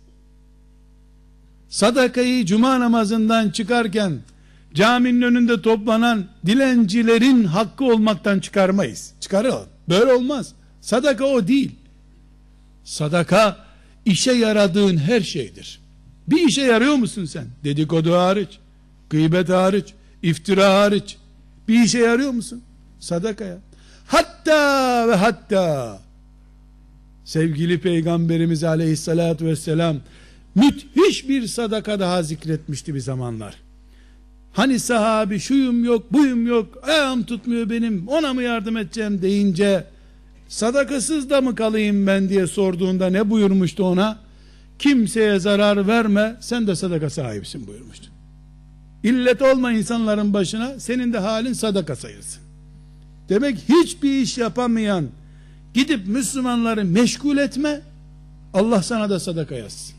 Sadakayı cuma namazından çıkarken caminin önünde toplanan dilencilerin hakkı olmaktan çıkarmayız. Çıkaralım. Böyle olmaz. Sadaka o değil. Sadaka işe yaradığın her şeydir. Bir işe yarıyor musun sen? Dedikodu hariç, gıybet hariç, iftira hariç bir işe yarıyor musun? Sadakaya. Hatta ve hatta sevgili Peygamberimiz Aleyhisselatü Vesselam müthiş bir sadaka daha zikretmişti bir zamanlar. Hani sahabi şuyum yok buyum yok ayağım tutmuyor benim ona mı yardım edeceğim deyince sadakasız da mı kalayım ben diye sorduğunda ne buyurmuştu ona? Kimseye zarar verme sen de sadaka sahibisin buyurmuştu. İllet olma insanların başına senin de halin sadaka sayılsın. Demek hiçbir iş yapamayan gidip Müslümanları meşgul etme Allah sana da sadaka yazsın.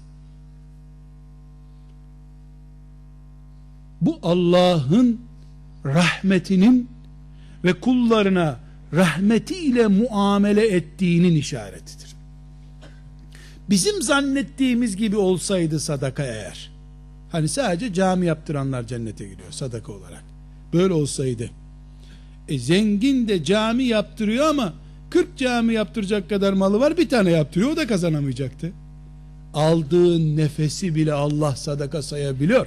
Bu Allah'ın rahmetinin ve kullarına rahmetiyle muamele ettiğinin işaretidir. Bizim zannettiğimiz gibi olsaydı sadaka eğer, hani sadece cami yaptıranlar cennete gidiyor sadaka olarak, böyle olsaydı, e zengin de cami yaptırıyor ama kırk cami yaptıracak kadar malı var, bir tane yaptırıyor, o da kazanamayacaktı. Aldığın nefesi bile Allah sadaka sayabiliyor.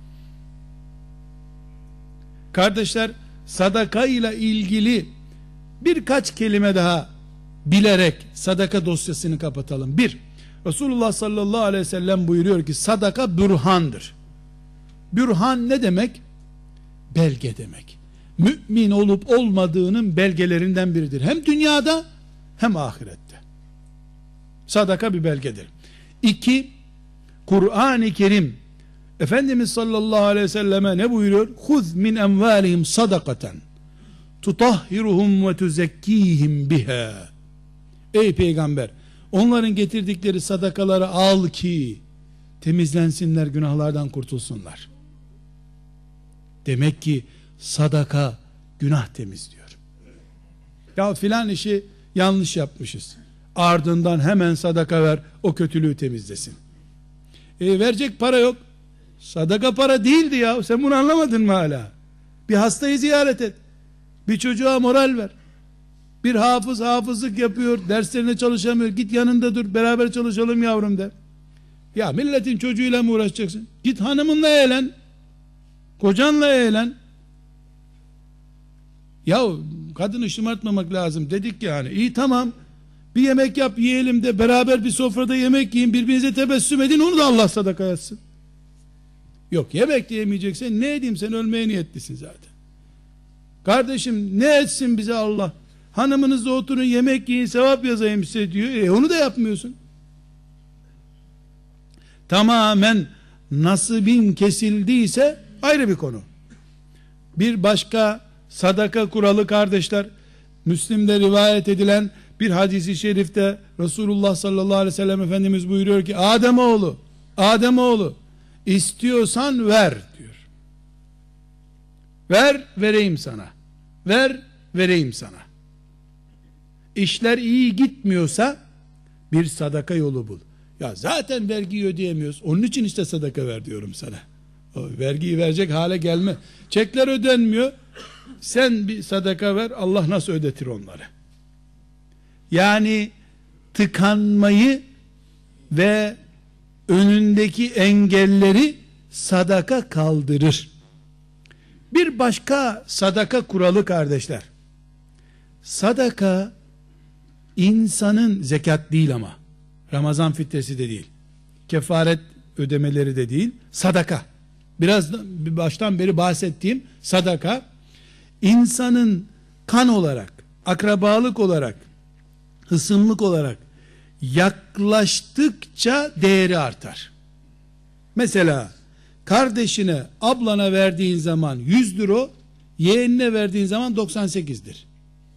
Kardeşler, sadaka ile ilgili birkaç kelime daha bilerek sadaka dosyasını kapatalım. Bir, Resulullah sallallahu aleyhi ve sellem buyuruyor ki sadaka bürhandır. Bürhan ne demek? Belge demek. Mümin olup olmadığının belgelerinden biridir. Hem dünyada hem ahirette. Sadaka bir belgedir. İki, Kur'an-ı Kerim Efendimiz sallallahu aleyhi ve selleme ne buyuruyor? Huz min emvalihim sadakaten tutahhiruhum ve tuzekkihim biha. ey peygamber, onların getirdikleri sadakaları al ki temizlensinler, günahlardan kurtulsunlar. Demek ki sadaka günah temizliyor. Ya filan işi yanlış yapmışız, ardından hemen sadaka ver, o kötülüğü temizlesin. E, verecek para yok. Sadaka para değildi ya, sen bunu anlamadın mı hala? Bir hastayı ziyaret et, bir çocuğa moral ver, bir hafız hafızlık yapıyor, derslerine çalışamıyor, git yanında dur, beraber çalışalım yavrum de. Ya milletin çocuğuyla mı uğraşacaksın? Git hanımınla eğlen, kocanla eğlen. Ya kadını şımartmamak lazım dedik yani. İyi tamam, bir yemek yap yiyelim de beraber bir sofrada yemek yiyin, birbirinize tebessüm edin, onu da Allah sadaka yazsın. Yok, yemek de yemeyeceksen ne edeyim, sen ölmeye niyetlisin zaten. Kardeşim ne etsin bize Allah? Hanımınızla oturun yemek yiyin, sevap yazayım size diyor. E onu da yapmıyorsun. Tamamen nasibin kesildiyse ayrı bir konu. Bir başka sadaka kuralı kardeşler, Müslim'de rivayet edilen bir hadisi şerifte Resulullah sallallahu aleyhi ve sellem Efendimiz buyuruyor ki, Ademoğlu, Ademoğlu istiyorsan ver diyor. Ver vereyim sana. Ver vereyim sana. İşler iyi gitmiyorsa bir sadaka yolu bul. Ya zaten vergiyi ödeyemiyoruz, onun için işte sadaka ver diyorum sana. O vergiyi verecek hale gelme. Çekler ödenmiyor, sen bir sadaka ver, Allah nasıl ödetir onları? Yani tıkanmayı ve önündeki engelleri sadaka kaldırır. Bir başka sadaka kuralı kardeşler, sadaka insanın, zekat değil ama, Ramazan fitresi de değil, kefaret ödemeleri de değil, sadaka, biraz bir baştan beri bahsettiğim sadaka, insanın kan olarak, akrabalık olarak, hısımlık olarak yaklaştıkça değeri artar. Mesela kardeşine, ablana verdiğin zaman yüz lira, yeğenine verdiğin zaman doksan sekizdir.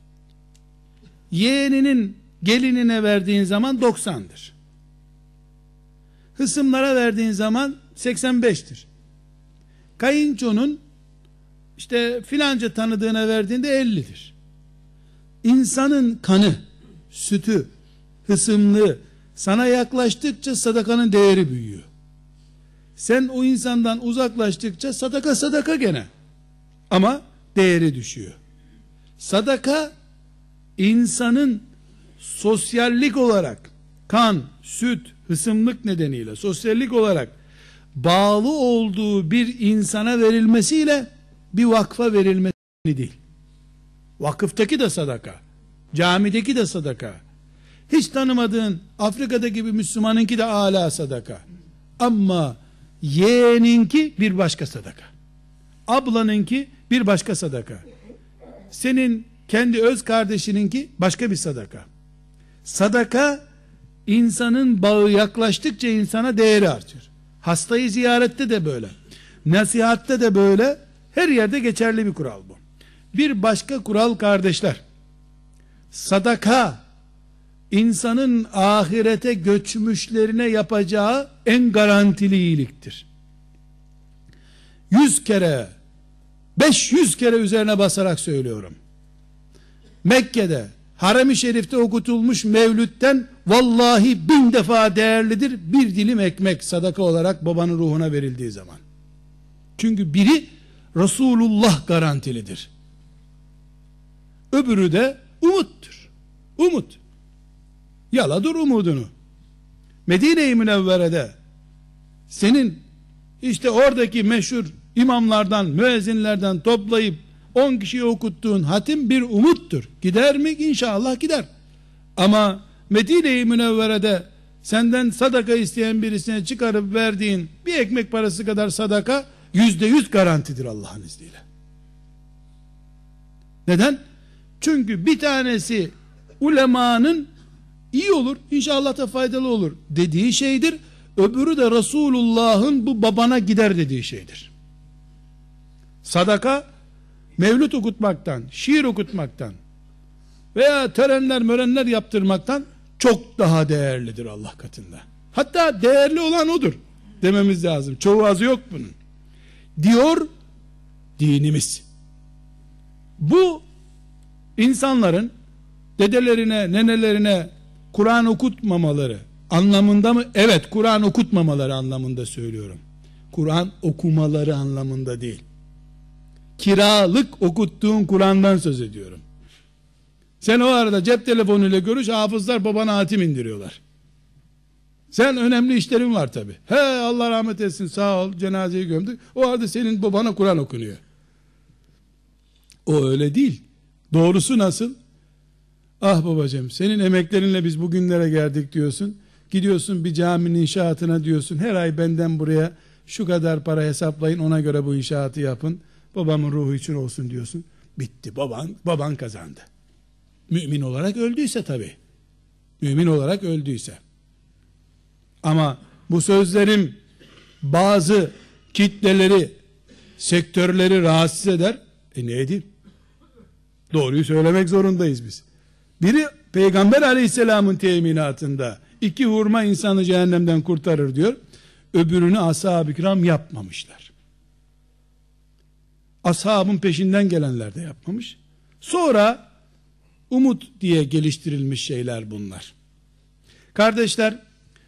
Yeğeninin gelinine verdiğin zaman doksandır. Hısımlara verdiğin zaman seksen beştir. Kayınçonun işte filanca tanıdığına verdiğinde ellidir. İnsanın kanı, sütü, hısımlığı sana yaklaştıkça sadakanın değeri büyüyor. Sen o insandan uzaklaştıkça sadaka sadaka gene, ama değeri düşüyor. Sadaka insanın sosyallik olarak, kan, süt, hısımlık nedeniyle sosyallik olarak bağlı olduğu bir insana verilmesiyle bir vakfa verilmesi değil. Vakıftaki de sadaka, camideki de sadaka, hiç tanımadığın Afrika'daki bir Müslümanınki de âlâ sadaka. Ama yeğeninki bir başka sadaka, ablanınki bir başka sadaka, senin kendi öz kardeşininki başka bir sadaka. Sadaka, insanın bağı yaklaştıkça insana değeri artıyor. Hastayı ziyarette de böyle, nasihatte de böyle, her yerde geçerli bir kural bu. Bir başka kural kardeşler, sadaka insanın ahirete göçmüşlerine yapacağı en garantili iyiliktir. Yüz kere, beş yüz kere üzerine basarak söylüyorum, Mekke'de Harem-i Şerif'te okutulmuş mevlütten vallahi bin defa değerlidir bir dilim ekmek sadaka olarak babanın ruhuna verildiği zaman. Çünkü biri Resulullah garantilidir, öbürü de umuttur. Umut. Yala dur umudunu. Medine-i Münevvere'de senin işte oradaki meşhur imamlardan, müezzinlerden toplayıp on kişiyi okuttuğun hatim bir umuttur. Gider mi? İnşallah gider. Ama Medine-i Münevvere'de senden sadaka isteyen birisine çıkarıp verdiğin bir ekmek parası kadar sadaka yüzde yüz garantidir Allah'ın izniyle. Neden? Çünkü bir tanesi ulemanın iyi olur, inşallah da faydalı olur dediği şeydir. Öbürü de Resulullah'ın bu babana gider dediği şeydir. Sadaka, mevlüt okutmaktan, şiir okutmaktan veya törenler mörenler yaptırmaktan çok daha değerlidir Allah katında. Hatta değerli olan odur dememiz lazım. Çoğu azı yok bunun. Diyor dinimiz. Bu insanların dedelerine, nenelerine Kur'an okutmamaları anlamında mı? Evet, Kur'an okutmamaları anlamında söylüyorum. Kur'an okumaları anlamında değil. Kiralık okuttuğun Kur'an'dan söz ediyorum. Sen o arada cep telefonuyla görüş, hafızlar babana hatim indiriyorlar. Sen önemli işlerin var tabi. He, Allah rahmet etsin, sağ ol, cenazeyi gömdük. O arada senin babana Kur'an okunuyor. O öyle değil. Doğrusu nasıl? Ah babacığım, senin emeklerinle biz bugünlere geldik diyorsun. Gidiyorsun bir caminin inşaatına diyorsun. Her ay benden buraya şu kadar para hesaplayın, ona göre bu inşaatı yapın. Babamın ruhu için olsun diyorsun. Bitti, baban baban kazandı. Mümin olarak öldüyse tabii. Mümin olarak öldüyse. Ama bu sözlerim bazı kitleleri, sektörleri rahatsız eder. E ne edeyim? Doğruyu söylemek zorundayız biz. Biri Peygamber aleyhisselamın teminatında iki hurma insanı cehennemden kurtarır diyor. Öbürünü ashab-ı kiram yapmamışlar. Ashabın peşinden gelenler de yapmamış. Sonra umut diye geliştirilmiş şeyler bunlar. Kardeşler,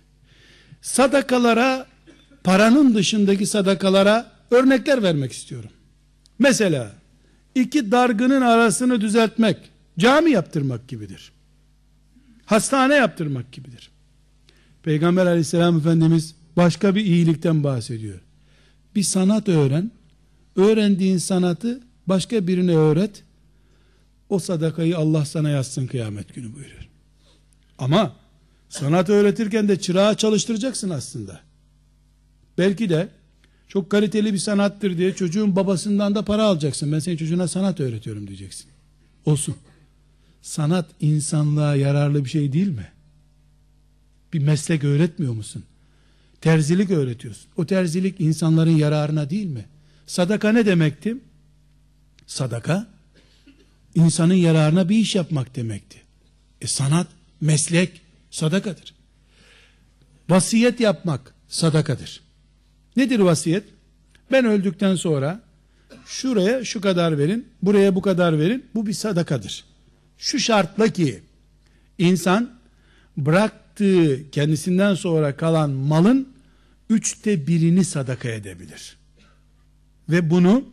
sadakalara, paranın dışındaki sadakalara örnekler vermek istiyorum. Mesela iki dargının arasını düzeltmek, cami yaptırmak gibidir. Hastane yaptırmak gibidir. Peygamber aleyhisselam Efendimiz başka bir iyilikten bahsediyor. Bir sanat öğren, öğrendiğin sanatı başka birine öğret, o sadakayı Allah sana yazsın kıyamet günü buyuruyor. Ama sanat öğretirken de çırağı çalıştıracaksın aslında. Belki de çok kaliteli bir sanattır diye çocuğun babasından da para alacaksın. Ben senin çocuğuna sanat öğretiyorum diyeceksin. Olsun. Sanat insanlığa yararlı bir şey değil mi? Bir meslek öğretmiyor musun? Terzilik öğretiyorsun. O terzilik insanların yararına değil mi? Sadaka ne demekti? Sadaka insanın yararına bir iş yapmak demekti. E sanat, meslek sadakadır. Vasiyet yapmak sadakadır. Nedir vasiyet? Ben öldükten sonra şuraya şu kadar verin, buraya bu kadar verin. Bu bir sadakadır. Şu şartla ki insan bıraktığı kendisinden sonra kalan malın üçte birini sadaka edebilir. Ve bunu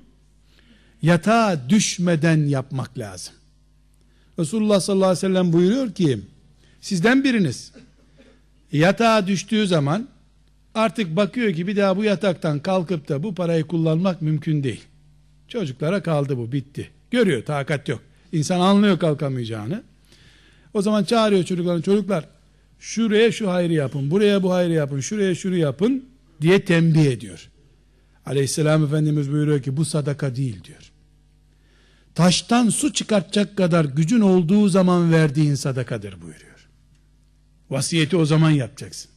yatağa düşmeden yapmak lazım. Resulullah sallallahu aleyhi ve sellem buyuruyor ki sizden biriniz yatağa düştüğü zaman artık bakıyor ki bir daha bu yataktan kalkıp da bu parayı kullanmak mümkün değil. Çocuklara kaldı bu, bitti. Görüyor, takat yok. İnsan anlıyor kalkamayacağını. O zaman çağırıyor çocuklarını, çocuklar şuraya şu hayrı yapın, buraya bu hayrı yapın, şuraya şunu yapın diye tembih ediyor. Aleyhisselam Efendimiz buyuruyor ki bu sadaka değil diyor. Taştan su çıkartacak kadar gücün olduğu zaman verdiğin sadakadır buyuruyor. Vasiyeti o zaman yapacaksın.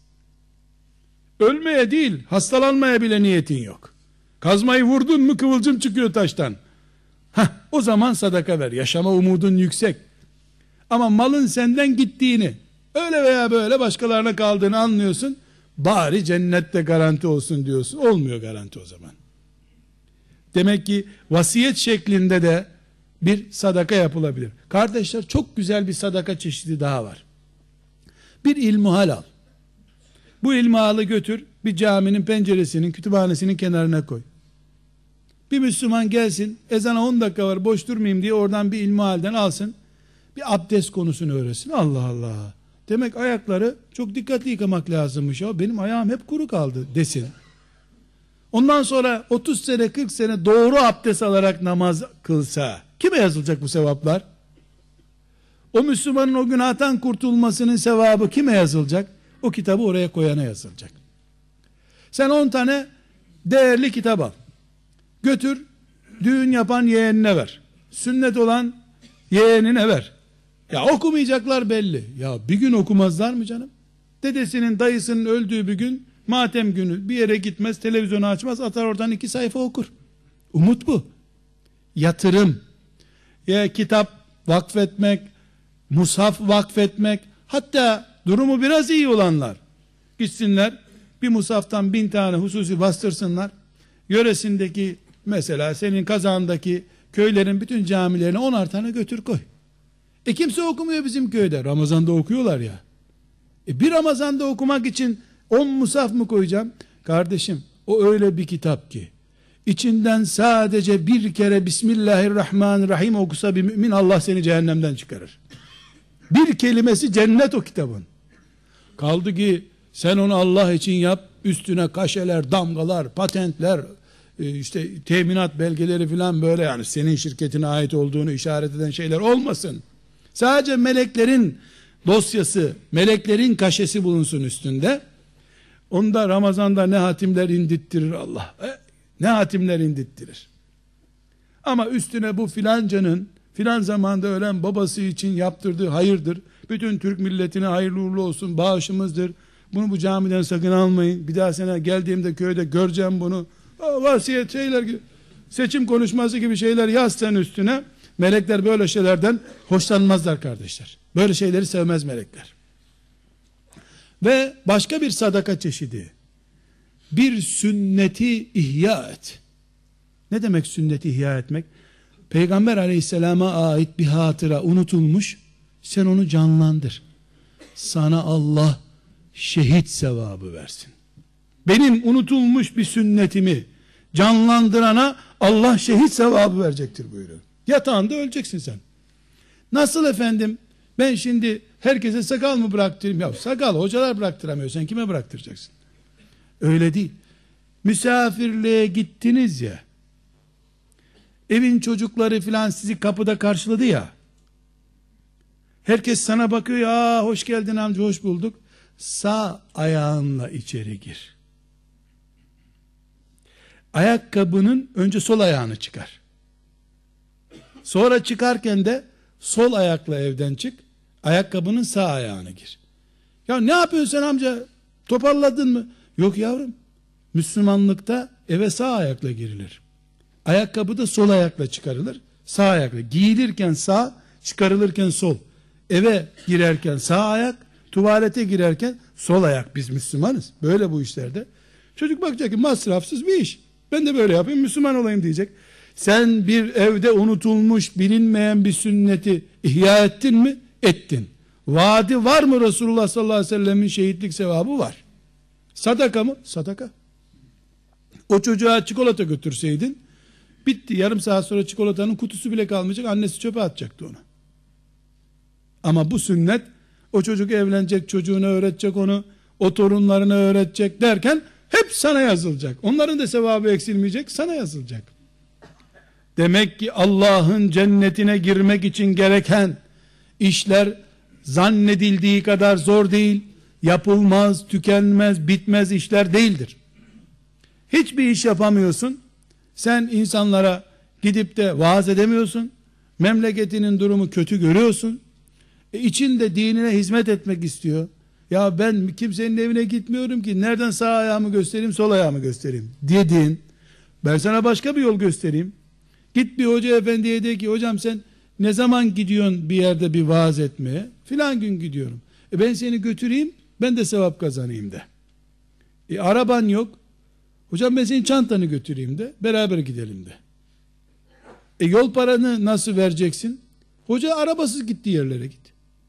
Ölmeye değil, hastalanmaya bile niyetin yok. Kazmayı vurdun mu kıvılcım çıkıyor taştan. Heh, o zaman sadaka ver. Yaşama umudun yüksek. Ama malın senden gittiğini, öyle veya böyle başkalarına kaldığını anlıyorsun. Bari cennette garanti olsun diyorsun. Olmuyor garanti o zaman. Demek ki vasiyet şeklinde de bir sadaka yapılabilir. Kardeşler, çok güzel bir sadaka çeşidi daha var. Bir ilmuhal al. Bu ilmihalı götür, bir caminin penceresinin, kütüphanesinin kenarına koy. Bir Müslüman gelsin, ezana on dakika var, boş durmayayım diye oradan bir ilmihalden alsın, bir abdest konusunu öğretsin. Allah Allah. Demek ayakları çok dikkatli yıkamak lazımmış. Ya benim ayağım hep kuru kaldı desin. Ondan sonra otuz sene kırk sene doğru abdest alarak namaz kılsa kime yazılacak bu sevaplar? O Müslümanın o günahtan kurtulmasının sevabı kime yazılacak? O kitabı oraya koyana yazılacak. Sen on tane değerli kitap al. Götür, düğün yapan yeğenine ver. Sünnet olan yeğenine ver. Ya okumayacaklar belli. Ya bir gün okumazlar mı canım? Dedesinin, dayısının öldüğü bir gün, matem günü, bir yere gitmez, televizyonu açmaz, atar oradan iki sayfa okur. Umut bu. Yatırım. Ya kitap vakfetmek, mushaf vakfetmek, hatta durumu biraz iyi olanlar gitsinler bir mushaftan bin tane hususi bastırsınlar. Yöresindeki, mesela senin kazandaki köylerin bütün camilerine onar tane götür koy. E kimse okumuyor bizim köyde. Ramazan'da okuyorlar ya. E bir Ramazan'da okumak için on mushaf mı koyacağım? Kardeşim, o öyle bir kitap ki içinden sadece bir kere Bismillahirrahmanirrahim okusa bir mümin, Allah seni cehennemden çıkarır. Bir kelimesi cennet o kitabın. Kaldı ki sen onu Allah için yap, üstüne kaşeler, damgalar, patentler, işte teminat belgeleri filan, böyle yani senin şirketine ait olduğunu işaret eden şeyler olmasın. Sadece meleklerin dosyası, meleklerin kaşesi bulunsun üstünde. Onda Ramazan'da ne hatimler indittirir Allah. E, ne hatimler indittirir. Ama üstüne bu filancanın filan zamanda ölen babası için yaptırdığı hayırdır, bütün Türk milletine hayırlı uğurlu olsun, bağışımızdır, bunu bu camiden sakın almayın, bir daha sene geldiğimde köyde göreceğim bunu, vasiyet şeyler gibi, seçim konuşması gibi şeyler yaz sen üstüne. Melekler böyle şeylerden hoşlanmazlar kardeşler. Böyle şeyleri sevmez melekler. Ve başka bir sadaka çeşidi, bir sünneti ihya et. Ne demek sünneti ihya etmek? Peygamber aleyhisselama ait bir hatıra unutulmuş, sen onu canlandır. Sana Allah şehit sevabı versin. Benim unutulmuş bir sünnetimi canlandırana Allah şehit sevabı verecektir buyuruyor. Yatağında öleceksin sen. Nasıl efendim? Ben şimdi herkese sakal mı bıraktırayım? Ya sakal hocalar bıraktıramıyor. Sen kime bıraktıracaksın? Öyle değil. Misafirliğe gittiniz ya, evin çocukları filan sizi kapıda karşıladı ya, herkes sana bakıyor ya, hoş geldin amca, hoş bulduk. Sağ ayağınla içeri gir. Ayakkabının önce sol ayağını çıkar. Sonra çıkarken de sol ayakla evden çık. Ayakkabının sağ ayağını gir. Ya ne yapıyorsun sen amca? Toparladın mı? Yok yavrum. Müslümanlıkta eve sağ ayakla girilir. Ayakkabı da sol ayakla çıkarılır. Sağ ayakla. Giyilirken sağ, çıkarılırken sol. Eve girerken sağ ayak, tuvalete girerken sol ayak. Biz Müslümanız. Böyle bu işlerde. Çocuk bakacak ki masrafsız bir iş. Ben de böyle yapayım, Müslüman olayım diyecek. Sen bir evde unutulmuş, bilinmeyen bir sünneti ihya ettin mi? Ettin. Vaadi var mı Resulullah sallallahu aleyhi ve sellemin şehitlik sevabı? Var. Sadaka mı? Sadaka. O çocuğa çikolata götürseydin, bitti. Yarım saat sonra çikolatanın kutusu bile kalmayacak. Annesi çöpe atacaktı onu. Ama bu sünnet, o çocuk evlenecek, çocuğuna öğretecek onu, o torunlarına öğretecek derken hep sana yazılacak. Onların da sevabı eksilmeyecek, sana yazılacak. Demek ki Allah'ın cennetine girmek için gereken işler zannedildiği kadar zor değil. Yapılmaz, tükenmez, bitmez işler değildir. Hiçbir iş yapamıyorsun. Sen insanlara gidip de vaaz edemiyorsun. Memleketinin durumu kötü görüyorsun. E içinde dinine hizmet etmek istiyor. Ya ben kimsenin evine gitmiyorum ki, nereden sağ ayağımı göstereyim, sol ayağımı göstereyim dediğin, ben sana başka bir yol göstereyim. Git bir hoca efendiye de ki, hocam sen ne zaman gidiyorsun bir yerde bir vaaz etmeye? Filan gün gidiyorum. E ben seni götüreyim, ben de sevap kazanayım de. E araban yok. Hocam ben senin çantanı götüreyim de, beraber gidelim de. E yol paranı nasıl vereceksin? Hoca arabasız gitti yerlere, git.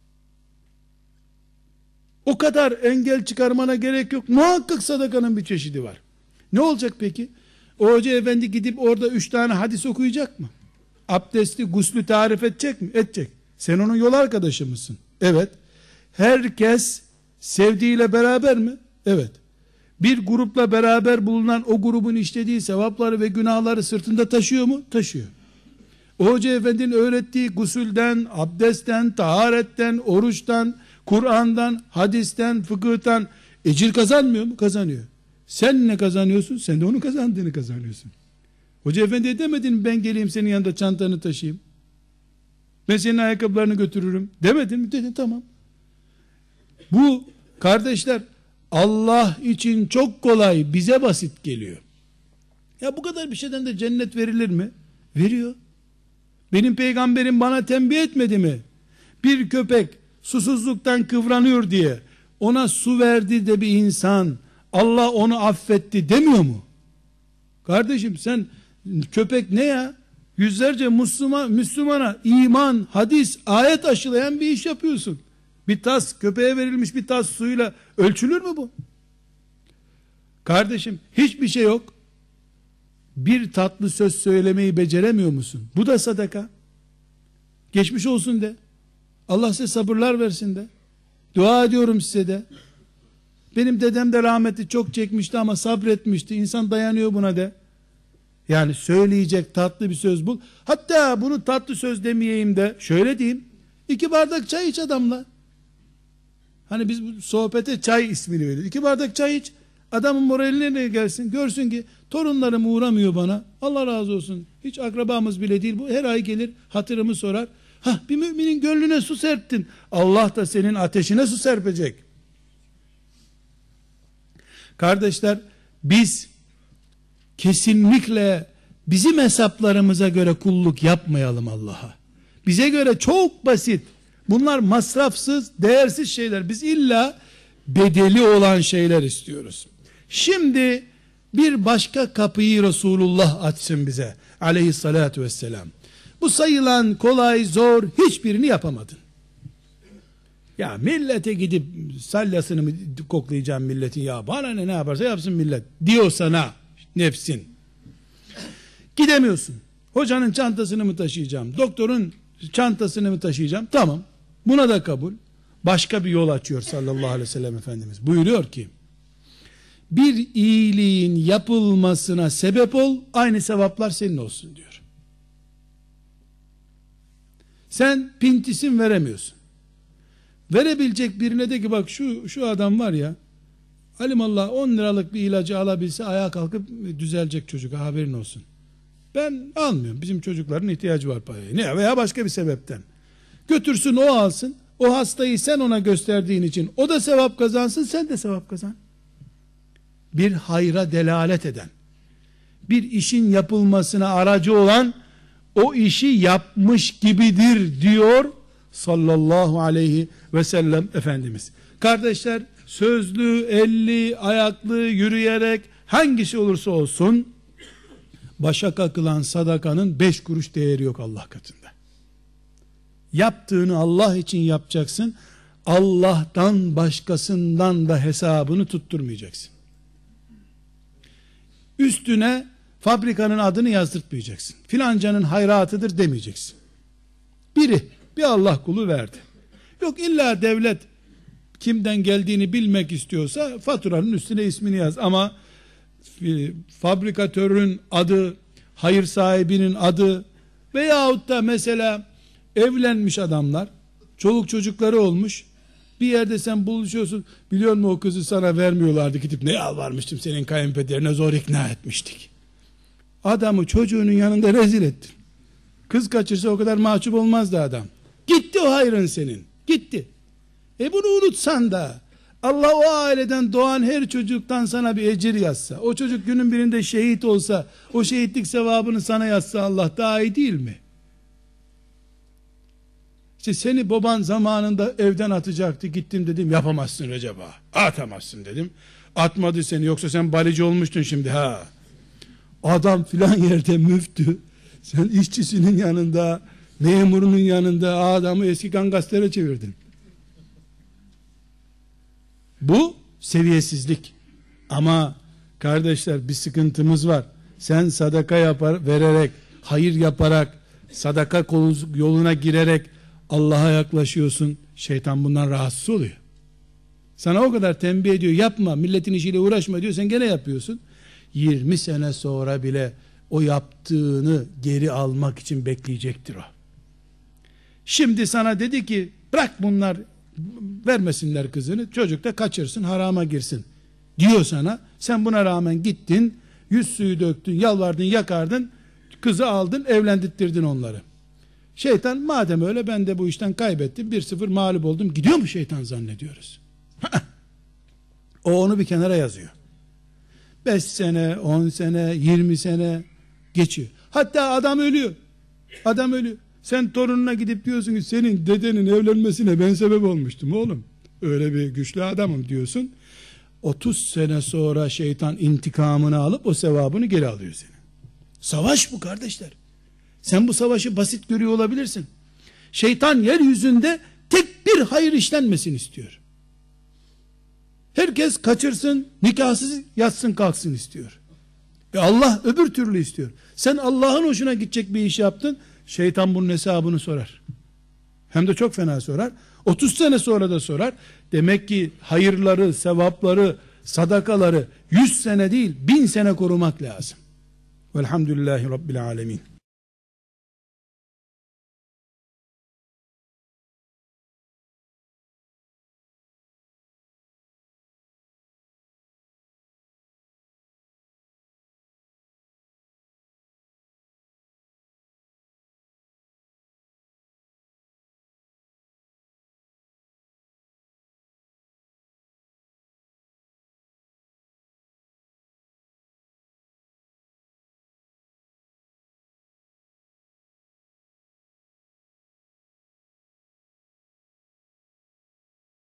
O kadar engel çıkarmana gerek yok. Muhakkak sadakanın bir çeşidi var. Ne olacak peki? O hoca efendi gidip orada üç tane hadis okuyacak mı? Abdesti, guslü tarif edecek mi? Edecek. Sen onun yol arkadaşı mısın? Evet. Herkes sevdiğiyle beraber mi? Evet. Bir grupla beraber bulunan o grubun işlediği sevapları ve günahları sırtında taşıyor mu? Taşıyor. O hoca efendinin öğrettiği gusülden, abdestten, taharetten, oruçtan, Kur'an'dan, hadisten, fıkıhtan ecir kazanmıyor mu? Kazanıyor. Sen ne kazanıyorsun? Sen de onun kazandığını kazanıyorsun. Hoca efendi demedin mi, ben geleyim senin yanında çantanı taşıyayım, ben senin ayakkabılarını götürürüm demedin mi? Dedin, tamam. Bu kardeşler Allah için çok kolay, bize basit geliyor. Ya bu kadar bir şeyden de cennet verilir mi? Veriyor. Benim peygamberim bana tembih etmedi mi? Bir köpek susuzluktan kıvranıyor diye ona su verdi de bir insan Allah onu affetti demiyor mu? Kardeşim sen, köpek ne ya? Yüzlerce Müslüman, Müslümana iman, hadis, ayet aşılayan bir iş yapıyorsun. Bir tas, köpeğe verilmiş bir tas suyla ölçülür mü bu? Kardeşim hiçbir şey yok. Bir tatlı söz söylemeyi beceremiyor musun? Bu da sadaka. Geçmiş olsun de. Allah size sabırlar versin de. Dua ediyorum size de. Benim dedem de rahmetli çok çekmişti ama sabretmişti. İnsan dayanıyor buna de. Yani söyleyecek tatlı bir söz bul. Hatta bunu tatlı söz demeyeyim de şöyle diyeyim. İki bardak çay iç adamla. Hani biz bu sohbete çay ismini veriyoruz. İki bardak çay iç. Adamın moraline gelsin. Görsün ki torunlarım uğramıyor bana. Allah razı olsun. Hiç akrabamız bile değil. Bu her ay gelir hatırımı sorar. Hah, bir müminin gönlüne su serptin. Allah da senin ateşine su serpecek. Kardeşler, biz kesinlikle bizim hesaplarımıza göre kulluk yapmayalım Allah'a. Bize göre çok basit. Bunlar masrafsız, değersiz şeyler. Biz illa bedeli olan şeyler istiyoruz. Şimdi bir başka kapıyı Resulullah açsın bize. Aleyhissalatu vesselam. Bu sayılan kolay, zor, hiçbirini yapamadın. Ya millete gidip sallasını mı koklayacağım milletin, ya bana ne, ne yaparsa yapsın millet diyor sana nefsin. Gidemiyorsun. Hocanın çantasını mı taşıyacağım? Doktorun çantasını mı taşıyacağım? Tamam. Buna da kabul. Başka bir yol açıyor sallallahu aleyhi ve sellem Efendimiz. Buyuruyor ki, bir iyiliğin yapılmasına sebep ol, aynı sevaplar senin olsun diyor. Sen pintisin, veremiyorsun. Verebilecek birine de ki bak şu şu adam var ya, alimallah on liralık bir ilacı alabilse ayağa kalkıp düzelecek çocuk, haberin olsun. Ben almıyorum. Bizim çocukların ihtiyacı var paraya. Ne veya başka bir sebepten. Götürsün, o alsın. O hastayı sen ona gösterdiğin için o da sevap kazansın, sen de sevap kazan. Bir hayra delalet eden, bir işin yapılmasına aracı olan o işi yapmış gibidir diyor sallallahu aleyhi ve sellem Efendimiz. Kardeşler, sözlü, elli, ayaklı, yürüyerek hangisi olursa olsun başa kakılan sadakanın beş kuruş değeri yok Allah katında. Yaptığını Allah için yapacaksın. Allah'tan başkasından da hesabını tutturmayacaksın. Üstüne fabrikanın adını yazdırtmayacaksın. Filancanın hayratıdır demeyeceksin. Biri, bir Allah kulu verdi. Yok illa devlet kimden geldiğini bilmek istiyorsa faturanın üstüne ismini yaz. Ama fabrikatörün adı, hayır sahibinin adı veyahut da mesela evlenmiş adamlar, çoluk çocukları olmuş, bir yerde sen buluşuyorsun, biliyor musun o kızı sana vermiyorlardı, gidip ne yalvarmıştım senin kayınpederine, zor ikna etmiştik. Adamı çocuğunun yanında rezil ettin. Kız kaçırsa o kadar mahcup olmazdı adam. Gitti o hayrın senin, gitti. E bunu unutsan da Allah o aileden doğan her çocuktan sana bir ecir yazsa, o çocuk günün birinde şehit olsa, o şehitlik sevabını sana yazsa Allah daha iyi değil mi? İşte seni baban zamanında evden atacaktı, gittim dedim yapamazsın Recep ağa, atamazsın dedim. Atmadı seni, yoksa sen balici olmuştun şimdi ha. Adam filan yerde müftü, sen işçisinin yanında, memurunun yanında adamı eski gangaslere çevirdin. Bu seviyesizlik. Ama kardeşler bir sıkıntımız var. Sen sadaka yapar, vererek, hayır yaparak, sadaka yoluna girerek Allah'a yaklaşıyorsun. Şeytan bundan rahatsız oluyor. Sana o kadar tembih ediyor, yapma, milletin işiyle uğraşma diyor, sen gene yapıyorsun. yirmi sene sonra bile o yaptığını geri almak için bekleyecektir o. Şimdi sana dedi ki bırak bunlar vermesinler kızını, çocuk da kaçırsın, harama girsin diyor sana. Sen buna rağmen gittin, yüz suyu döktün, yalvardın, yakardın, kızı aldın, evlendirttirdin onları. Şeytan madem öyle ben de bu işten kaybettim, bir sıfır mağlup oldum gidiyor mu şeytan zannediyoruz. O onu bir kenara yazıyor. beş sene, on sene, yirmi sene geçiyor. Hatta adam ölüyor. Adam ölüyor. Sen torununa gidip diyorsun ki senin dedenin evlenmesine ben sebep olmuştum oğlum. Öyle bir güçlü adamım diyorsun. otuz sene sonra şeytan intikamını alıp o sevabını geri alıyor seni. Savaş bu kardeşler. Sen bu savaşı basit görüyor olabilirsin. Şeytan yeryüzünde tek bir hayır işlenmesin istiyor. Herkes kaçırsın, nikahsız yatsın kalksın istiyor. E Allah öbür türlü istiyor. Sen Allah'ın hoşuna gidecek bir iş yaptın, şeytan bunun hesabını sorar. Hem de çok fena sorar. otuz sene sonra da sorar. Demek ki hayırları, sevapları, sadakaları yüz sene değil bin sene korumak lazım. Velhamdülillahi Rabbil alemin.